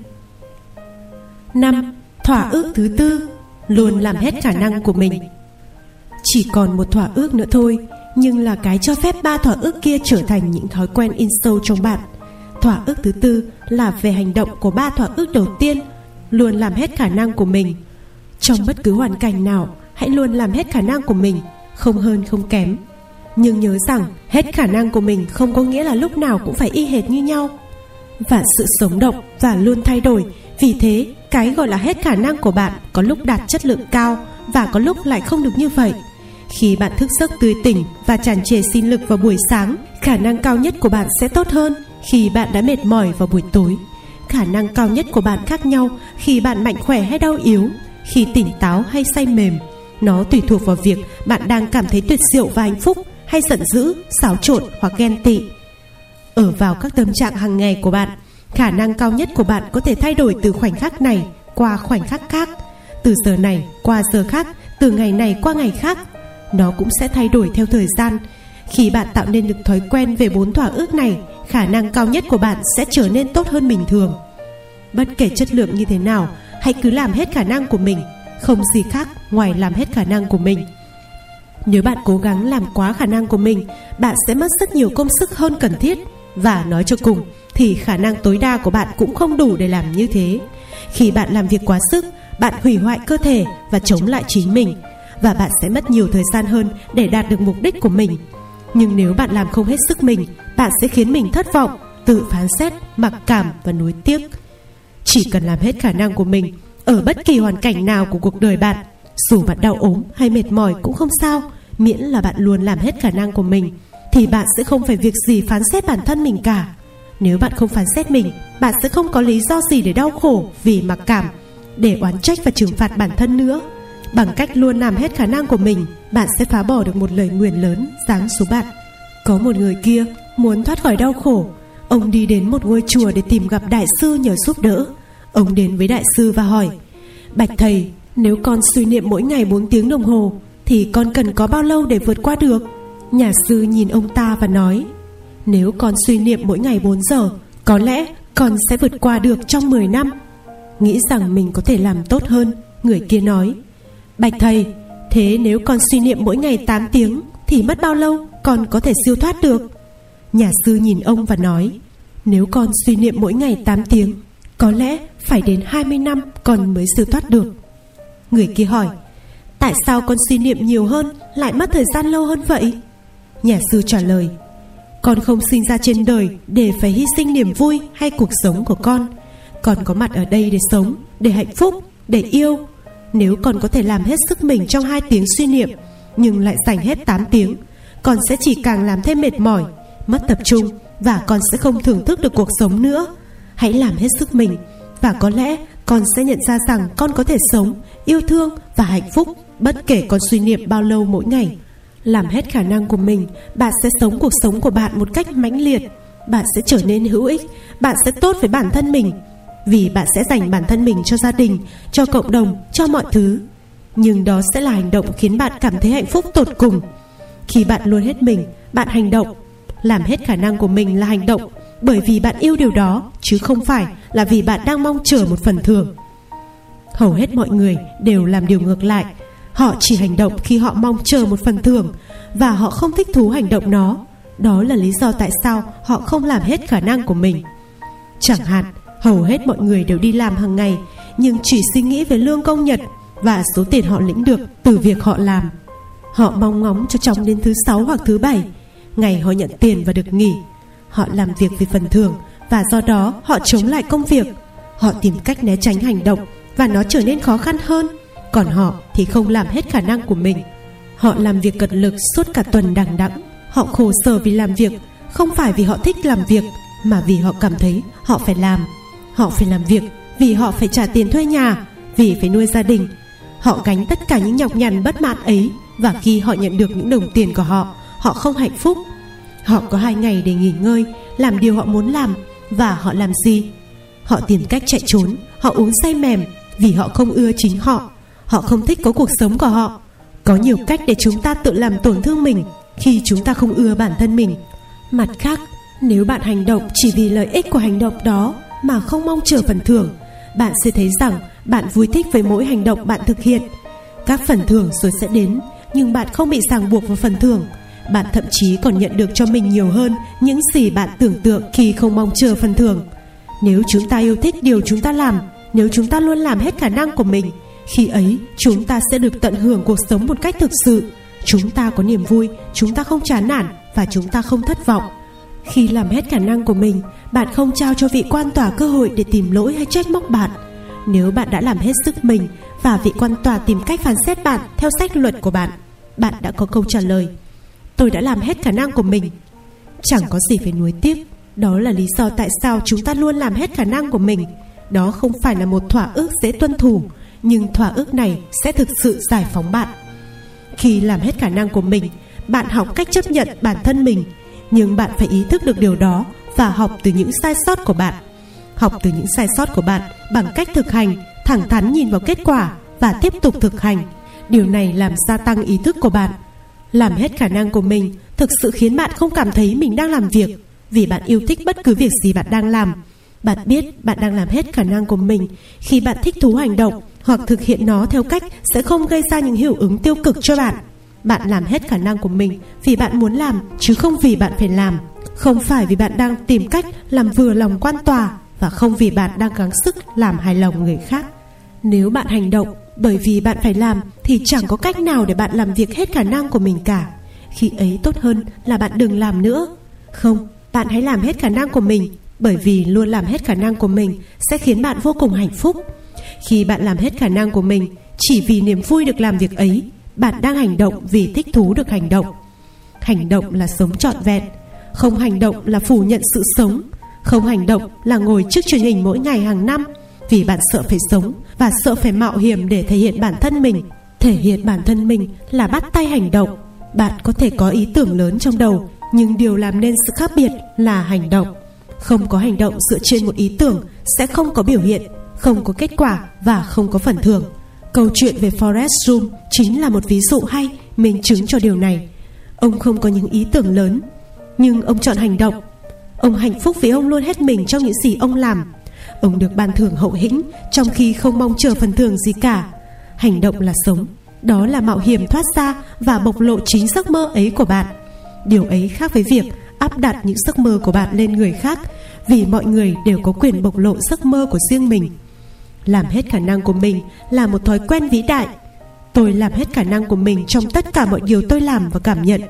Năm. Thỏa ước thứ tư, luôn làm hết khả năng của mình. Chỉ còn một thỏa ước nữa thôi, nhưng là cái cho phép ba thỏa ước kia trở thành những thói quen in sâu trong bạn. Thỏa ước thứ tư là về hành động của ba thỏa ước đầu tiên, luôn làm hết khả năng của mình. Trong bất cứ hoàn cảnh nào, hãy luôn làm hết khả năng của mình, không hơn không kém. Nhưng nhớ rằng hết khả năng của mình không có nghĩa là lúc nào cũng phải y hệt như nhau. Và sự sống động và luôn thay đổi. Vì thế, cái gọi là hết khả năng của bạn có lúc đạt chất lượng cao và có lúc lại không được như vậy. Khi bạn thức giấc tươi tỉnh và tràn trề sinh lực vào buổi sáng, khả năng cao nhất của bạn sẽ tốt hơn khi bạn đã mệt mỏi vào buổi tối. Khả năng cao nhất của bạn khác nhau khi bạn mạnh khỏe hay đau yếu, khi tỉnh táo hay say mềm. Nó tùy thuộc vào việc bạn đang cảm thấy tuyệt diệu và hạnh phúc, hay giận dữ, xáo trộn hoặc ghen tị. Ở vào các tâm trạng hàng ngày của bạn, khả năng cao nhất của bạn có thể thay đổi từ khoảnh khắc này qua khoảnh khắc khác, từ giờ này qua giờ khác, từ ngày này qua ngày khác. Nó cũng sẽ thay đổi theo thời gian. Khi bạn tạo nên được thói quen về bốn thỏa ước này, khả năng cao nhất của bạn sẽ trở nên tốt hơn bình thường. Bất kể chất lượng như thế nào, hãy cứ làm hết khả năng của mình, không gì khác ngoài làm hết khả năng của mình. Nếu bạn cố gắng làm quá khả năng của mình, bạn sẽ mất rất nhiều công sức hơn cần thiết. Và nói cho cùng thì khả năng tối đa của bạn cũng không đủ để làm như thế. Khi bạn làm việc quá sức, bạn hủy hoại cơ thể và chống lại chính mình, và bạn sẽ mất nhiều thời gian hơn để đạt được mục đích của mình. Nhưng nếu bạn làm không hết sức mình, bạn sẽ khiến mình thất vọng, tự phán xét, mặc cảm và nuối tiếc. Chỉ cần làm hết khả năng của mình ở bất kỳ hoàn cảnh nào của cuộc đời bạn, dù bạn đau ốm hay mệt mỏi cũng không sao, miễn là bạn luôn làm hết khả năng của mình, thì bạn sẽ không phải việc gì phán xét bản thân mình cả. Nếu bạn không phán xét mình, bạn sẽ không có lý do gì để đau khổ vì mặc cảm, để oán trách và trừng phạt bản thân nữa. Bằng cách luôn làm hết khả năng của mình, bạn sẽ phá bỏ được một lời nguyền lớn giáng xuống bạn. Có một người kia muốn thoát khỏi đau khổ. Ông đi đến một ngôi chùa để tìm gặp đại sư nhờ giúp đỡ. Ông đến với đại sư và hỏi: Bạch thầy, nếu con suy niệm mỗi ngày bốn tiếng đồng hồ thì con cần có bao lâu để vượt qua được? Nhà sư nhìn ông ta và nói: Nếu con suy niệm mỗi ngày bốn giờ, có lẽ con sẽ vượt qua được trong mười năm. Nghĩ rằng mình có thể làm tốt hơn, người kia nói: Bạch thầy, thế nếu con suy niệm mỗi ngày tám tiếng thì mất bao lâu con có thể siêu thoát được? Nhà sư nhìn ông và nói: Nếu con suy niệm mỗi ngày tám tiếng, có lẽ phải đến hai mươi năm con mới siêu thoát được. Người kia hỏi: Tại sao con suy niệm nhiều hơn lại mất thời gian lâu hơn vậy? Nhà sư trả lời: Con không sinh ra trên đời để phải hy sinh niềm vui hay cuộc sống của con. Con có mặt ở đây để sống, để hạnh phúc, để yêu. Nếu con có thể làm hết sức mình trong hai tiếng suy niệm, nhưng lại dành hết tám tiếng, con sẽ chỉ càng làm thêm mệt mỏi, mất tập trung, và con sẽ không thưởng thức được cuộc sống nữa. Hãy làm hết sức mình, và có lẽ con sẽ nhận ra rằng con có thể sống, yêu thương và hạnh phúc bất kể con suy niệm bao lâu mỗi ngày. Làm hết khả năng của mình, bạn sẽ sống cuộc sống của bạn một cách mãnh liệt. Bạn sẽ trở nên hữu ích, bạn sẽ tốt với bản thân mình, vì bạn sẽ dành bản thân mình cho gia đình, cho cộng đồng, cho mọi thứ. Nhưng đó sẽ là hành động khiến bạn cảm thấy hạnh phúc tột cùng. Khi bạn luôn hết mình, bạn hành động. Làm hết khả năng của mình là hành động bởi vì bạn yêu điều đó, chứ không phải là vì bạn đang mong chờ một phần thưởng. Hầu hết mọi người đều làm điều ngược lại. Họ chỉ hành động khi họ mong chờ một phần thưởng, và họ không thích thú hành động nó. Đó là lý do tại sao họ không làm hết khả năng của mình. Chẳng hạn, hầu hết mọi người đều đi làm hàng ngày, nhưng chỉ suy nghĩ về lương công nhật và số tiền họ lĩnh được từ việc họ làm. Họ mong ngóng cho chóng đến thứ sáu hoặc thứ bảy, ngày họ nhận tiền và được nghỉ. Họ làm việc vì phần thưởng, và do đó họ chống lại công việc. Họ tìm cách né tránh hành động, và nó trở nên khó khăn hơn. Còn họ thì không làm hết khả năng của mình. Họ làm việc cật lực suốt cả tuần đằng đẵng. Họ khổ sở vì làm việc, không phải vì họ thích làm việc, mà vì họ cảm thấy họ phải làm. Họ phải làm việc vì họ phải trả tiền thuê nhà, vì phải nuôi gia đình. Họ gánh tất cả những nhọc nhằn bất mãn ấy, và khi họ nhận được những đồng tiền của họ, họ không hạnh phúc. Họ có hai ngày để nghỉ ngơi, làm điều họ muốn làm. Và họ làm gì? Họ tìm cách chạy trốn. Họ uống say mềm vì họ không ưa chính họ. Họ không thích có cuộc sống của họ. Có nhiều cách để chúng ta tự làm tổn thương mình khi chúng ta không ưa bản thân mình. Mặt khác, nếu bạn hành động chỉ vì lợi ích của hành động đó mà không mong chờ phần thưởng, bạn sẽ thấy rằng bạn vui thích với mỗi hành động bạn thực hiện. Các phần thưởng rồi sẽ đến, nhưng bạn không bị ràng buộc vào phần thưởng. Bạn thậm chí còn nhận được cho mình nhiều hơn những gì bạn tưởng tượng khi không mong chờ phần thưởng. Nếu chúng ta yêu thích điều chúng ta làm, nếu chúng ta luôn làm hết khả năng của mình, khi ấy chúng ta sẽ được tận hưởng cuộc sống một cách thực sự. Chúng ta có niềm vui, chúng ta không chán nản, và chúng ta không thất vọng. Khi làm hết khả năng của mình, bạn không trao cho vị quan tòa cơ hội để tìm lỗi hay trách móc bạn. Nếu bạn đã làm hết sức mình, và vị quan tòa tìm cách phán xét bạn theo sách luật của bạn, bạn đã có câu trả lời: Tôi đã làm hết khả năng của mình. Chẳng có gì phải nuối tiếc. Đó là lý do tại sao chúng ta luôn làm hết khả năng của mình. Đó không phải là một thỏa ước dễ tuân thủ, nhưng thỏa ước này sẽ thực sự giải phóng bạn. Khi làm hết khả năng của mình, bạn học cách chấp nhận bản thân mình. Nhưng bạn phải ý thức được điều đó và học từ những sai sót của bạn. Học từ những sai sót của bạn bằng cách thực hành, thẳng thắn nhìn vào kết quả và tiếp tục thực hành. Điều này làm gia tăng ý thức của bạn. Làm hết khả năng của mình thực sự khiến bạn không cảm thấy mình đang làm việc, vì bạn yêu thích bất cứ việc gì bạn đang làm. Bạn biết bạn đang làm hết khả năng của mình khi bạn thích thú hành động hoặc thực hiện nó theo cách sẽ không gây ra những hiệu ứng tiêu cực cho bạn. Bạn làm hết khả năng của mình vì bạn muốn làm, chứ không vì bạn phải làm. Không phải vì bạn đang tìm cách làm vừa lòng quan tòa, và không vì bạn đang gắng sức làm hài lòng người khác. Nếu bạn hành động bởi vì bạn phải làm, thì chẳng có cách nào để bạn làm việc hết khả năng của mình cả. Khi ấy tốt hơn là bạn đừng làm nữa. Không, bạn hãy làm hết khả năng của mình, bởi vì luôn làm hết khả năng của mình sẽ khiến bạn vô cùng hạnh phúc. Khi bạn làm hết khả năng của mình chỉ vì niềm vui được làm việc ấy, bạn đang hành động vì thích thú được hành động. Hành động là sống trọn vẹn. Không hành động là phủ nhận sự sống. Không hành động là ngồi trước truyền hình mỗi ngày hàng năm vì bạn sợ phải sống và sợ phải mạo hiểm để thể hiện bản thân mình. Thể hiện bản thân mình là bắt tay hành động. Bạn có thể có ý tưởng lớn trong đầu, nhưng điều làm nên sự khác biệt là hành động. Không có hành động dựa trên một ý tưởng sẽ không có biểu hiện, không có kết quả và không có phần thưởng. Câu chuyện về Forrest Gump chính là một ví dụ hay minh chứng cho điều này. Ông không có những ý tưởng lớn, nhưng ông chọn hành động. Ông hạnh phúc vì ông luôn hết mình trong những gì ông làm. Ông được ban thưởng hậu hĩnh trong khi không mong chờ phần thưởng gì cả. Hành động là sống. Đó là mạo hiểm thoát ra và bộc lộ chính giấc mơ ấy của bạn. Điều ấy khác với việc áp đặt những giấc mơ của bạn lên người khác, vì mọi người đều có quyền bộc lộ giấc mơ của riêng mình. Làm hết khả năng của mình là một thói quen vĩ đại. Tôi làm hết khả năng của mình trong tất cả mọi điều tôi làm và cảm nhận.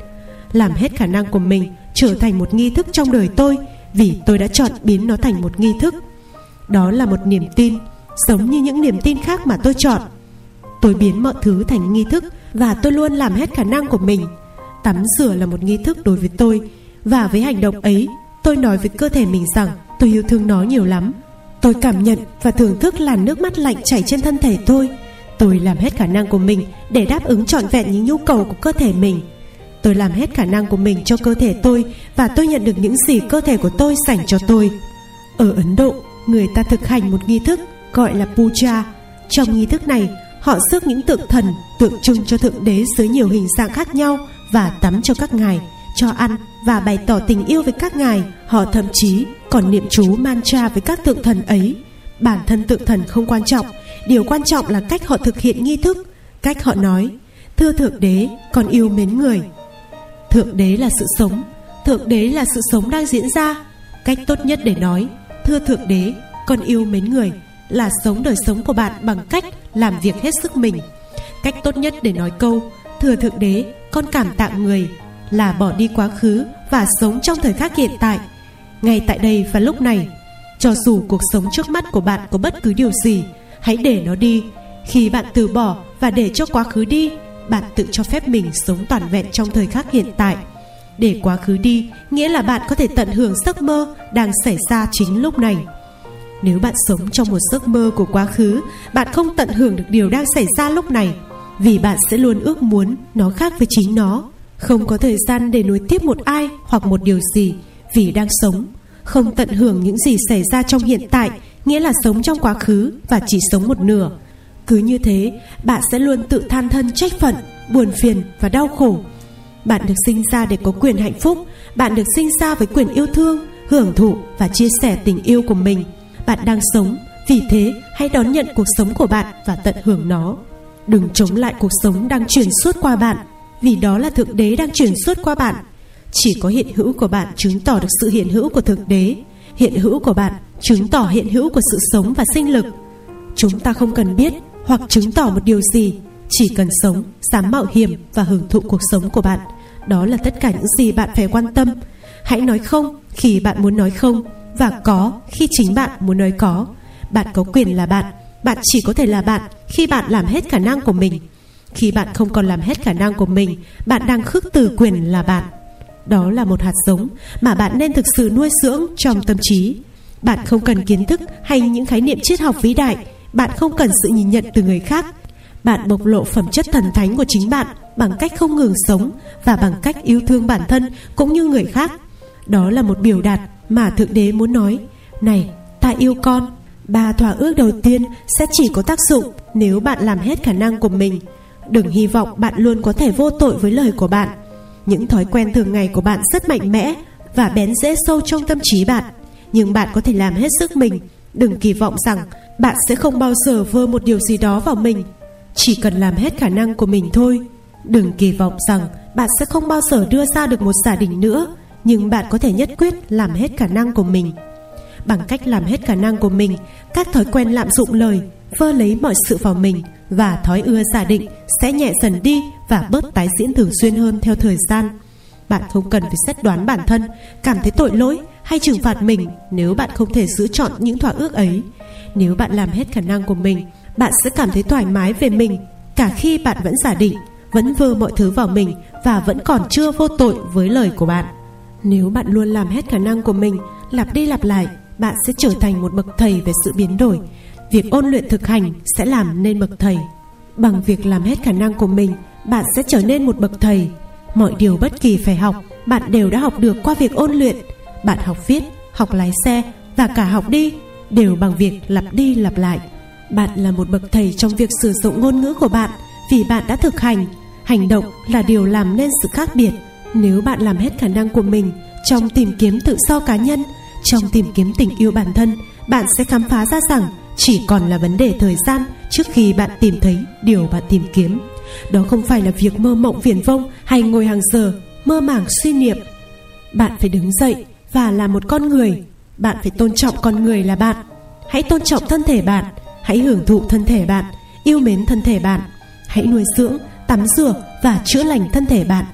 làm hết khả năng của mình trở thành một nghi thức trong đời tôi, vì tôi đã chọn biến nó thành một nghi thức. Đó là một niềm tin, giống như những niềm tin khác mà tôi chọn. Tôi biến mọi thứ thành nghi thức và tôi luôn làm hết khả năng của mình. Tắm rửa là một nghi thức đối với tôi, và với hành động ấy, tôi nói với cơ thể mình rằng tôi yêu thương nó nhiều lắm. Tôi cảm nhận và thưởng thức làn nước mắt lạnh chảy trên thân thể tôi. Tôi làm hết khả năng của mình để đáp ứng trọn vẹn những nhu cầu của cơ thể mình. Tôi làm hết khả năng của mình cho cơ thể tôi, và tôi nhận được những gì cơ thể của tôi dành cho tôi. Ở Ấn Độ, người ta thực hành một nghi thức gọi là puja. Trong nghi thức này, họ rước những tượng thần tượng trưng cho Thượng Đế dưới nhiều hình dạng khác nhau và tắm cho các ngài, cho ăn và bày tỏ tình yêu với các ngài. Họ thậm chí còn niệm chú mantra với các tượng thần ấy. Bản thân tượng thần không quan trọng, điều quan trọng là cách họ thực hiện nghi thức, cách họ nói: thưa Thượng Đế, con yêu mến người. Thượng Đế là sự sống, Thượng Đế là sự sống đang diễn ra. Cách tốt nhất để nói thưa Thượng Đế, con yêu mến người là sống đời sống của bạn bằng cách làm việc hết sức mình. Cách tốt nhất để nói câu thưa Thượng Đế, con cảm tạ người là bỏ đi quá khứ và sống trong thời khắc hiện tại, ngay tại đây và lúc này. Cho dù cuộc sống trước mắt của bạn có bất cứ điều gì, hãy để nó đi. Khi bạn từ bỏ và để cho quá khứ đi, bạn tự cho phép mình sống toàn vẹn trong thời khắc hiện tại. Để quá khứ đi nghĩa là bạn có thể tận hưởng giấc mơ đang xảy ra chính lúc này. Nếu bạn sống trong một giấc mơ của quá khứ, bạn không tận hưởng được điều đang xảy ra lúc này, vì bạn sẽ luôn ước muốn nó khác với chính nó. Không có thời gian để nối tiếp một ai hoặc một điều gì vì đang sống. Không tận hưởng những gì xảy ra trong hiện tại nghĩa là sống trong quá khứ và chỉ sống một nửa. Cứ như thế, bạn sẽ luôn tự than thân trách phận, buồn phiền và đau khổ. Bạn được sinh ra để có quyền hạnh phúc. Bạn được sinh ra với quyền yêu thương, hưởng thụ và chia sẻ tình yêu của mình. Bạn đang sống, vì thế hãy đón nhận cuộc sống của bạn và tận hưởng nó. Đừng chống lại cuộc sống đang truyền suốt qua bạn, vì đó là Thượng Đế đang truyền suốt qua bạn. Chỉ có hiện hữu của bạn chứng tỏ được sự hiện hữu của Thượng Đế. Hiện hữu của bạn chứng tỏ hiện hữu của sự sống và sinh lực. Chúng ta không cần biết hoặc chứng tỏ một điều gì, chỉ cần sống, dám mạo hiểm và hưởng thụ cuộc sống của bạn. Đó là tất cả những gì bạn phải quan tâm. Hãy nói không khi bạn muốn nói không, và có khi chính bạn muốn nói có. Bạn có quyền là bạn. Bạn chỉ có thể là bạn khi bạn làm hết khả năng của mình. Khi bạn không còn làm hết khả năng của mình, bạn đang khước từ quyền là bạn. Đó là một hạt giống mà bạn nên thực sự nuôi dưỡng trong tâm trí. Bạn không cần kiến thức hay những khái niệm triết học vĩ đại. Bạn không cần sự nhìn nhận từ người khác. Bạn bộc lộ phẩm chất thần thánh của chính bạn bằng cách không ngừng sống và bằng cách yêu thương bản thân cũng như người khác. Đó là một biểu đạt mà Thượng Đế muốn nói: này, ta yêu con. Ba thỏa ước đầu tiên sẽ chỉ có tác dụng nếu bạn làm hết khả năng của mình. Đừng hy vọng bạn luôn có thể vô tội với lời của bạn. Những thói quen thường ngày của bạn rất mạnh mẽ và bén rễ sâu trong tâm trí bạn, nhưng bạn có thể làm hết sức mình. Đừng kỳ vọng rằng bạn sẽ không bao giờ vơ một điều gì đó vào mình. Chỉ cần làm hết khả năng của mình thôi. Đừng kỳ vọng rằng bạn sẽ không bao giờ đưa ra được một giả định nữa, nhưng bạn có thể nhất quyết làm hết khả năng của mình. Bằng cách làm hết khả năng của mình, các thói quen lạm dụng lời, vơ lấy mọi sự vào mình và thói ưa giả định sẽ nhẹ dần đi và bớt tái diễn thường xuyên hơn theo thời gian. Bạn không cần phải xét đoán bản thân, cảm thấy tội lỗi hay trừng phạt mình nếu bạn không thể giữ trọn những thỏa ước ấy. Nếu bạn làm hết khả năng của mình, bạn sẽ cảm thấy thoải mái về mình, cả khi bạn vẫn giả định, vẫn vơ mọi thứ vào mình và vẫn còn chưa vô tội với lời của bạn. Nếu bạn luôn làm hết khả năng của mình, lặp đi lặp lại, bạn sẽ trở thành một bậc thầy về sự biến đổi. Việc ôn luyện thực hành sẽ làm nên bậc thầy. Bằng việc làm hết khả năng của mình, bạn sẽ trở nên một bậc thầy. Mọi điều bất kỳ phải học, bạn đều đã học được qua việc ôn luyện. Bạn học viết, học lái xe và cả học đi, đều bằng việc lặp đi lặp lại. Bạn là một bậc thầy trong việc sử dụng ngôn ngữ của bạn, vì bạn đã thực hành. Hành động là điều làm nên sự khác biệt. Nếu bạn làm hết khả năng của mình trong tìm kiếm tự do cá nhân, trong tìm kiếm tình yêu bản thân, bạn sẽ khám phá ra rằng chỉ còn là vấn đề thời gian trước khi bạn tìm thấy điều bạn tìm kiếm. Đó không phải là việc mơ mộng viển vông hay ngồi hàng giờ mơ màng suy niệm. Bạn phải đứng dậy và là một con người. Bạn phải tôn trọng con người là bạn. Hãy tôn trọng thân thể bạn. Hãy hưởng thụ thân thể bạn, yêu mến thân thể bạn. Hãy nuôi dưỡng, tắm rửa và chữa lành thân thể bạn.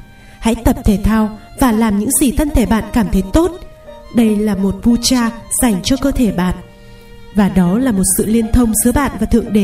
Hãy tập thể thao và làm những gì thân thể bạn cảm thấy tốt. Đây là một puja dành cho cơ thể bạn. Và đó là một sự liên thông giữa bạn và Thượng Đế.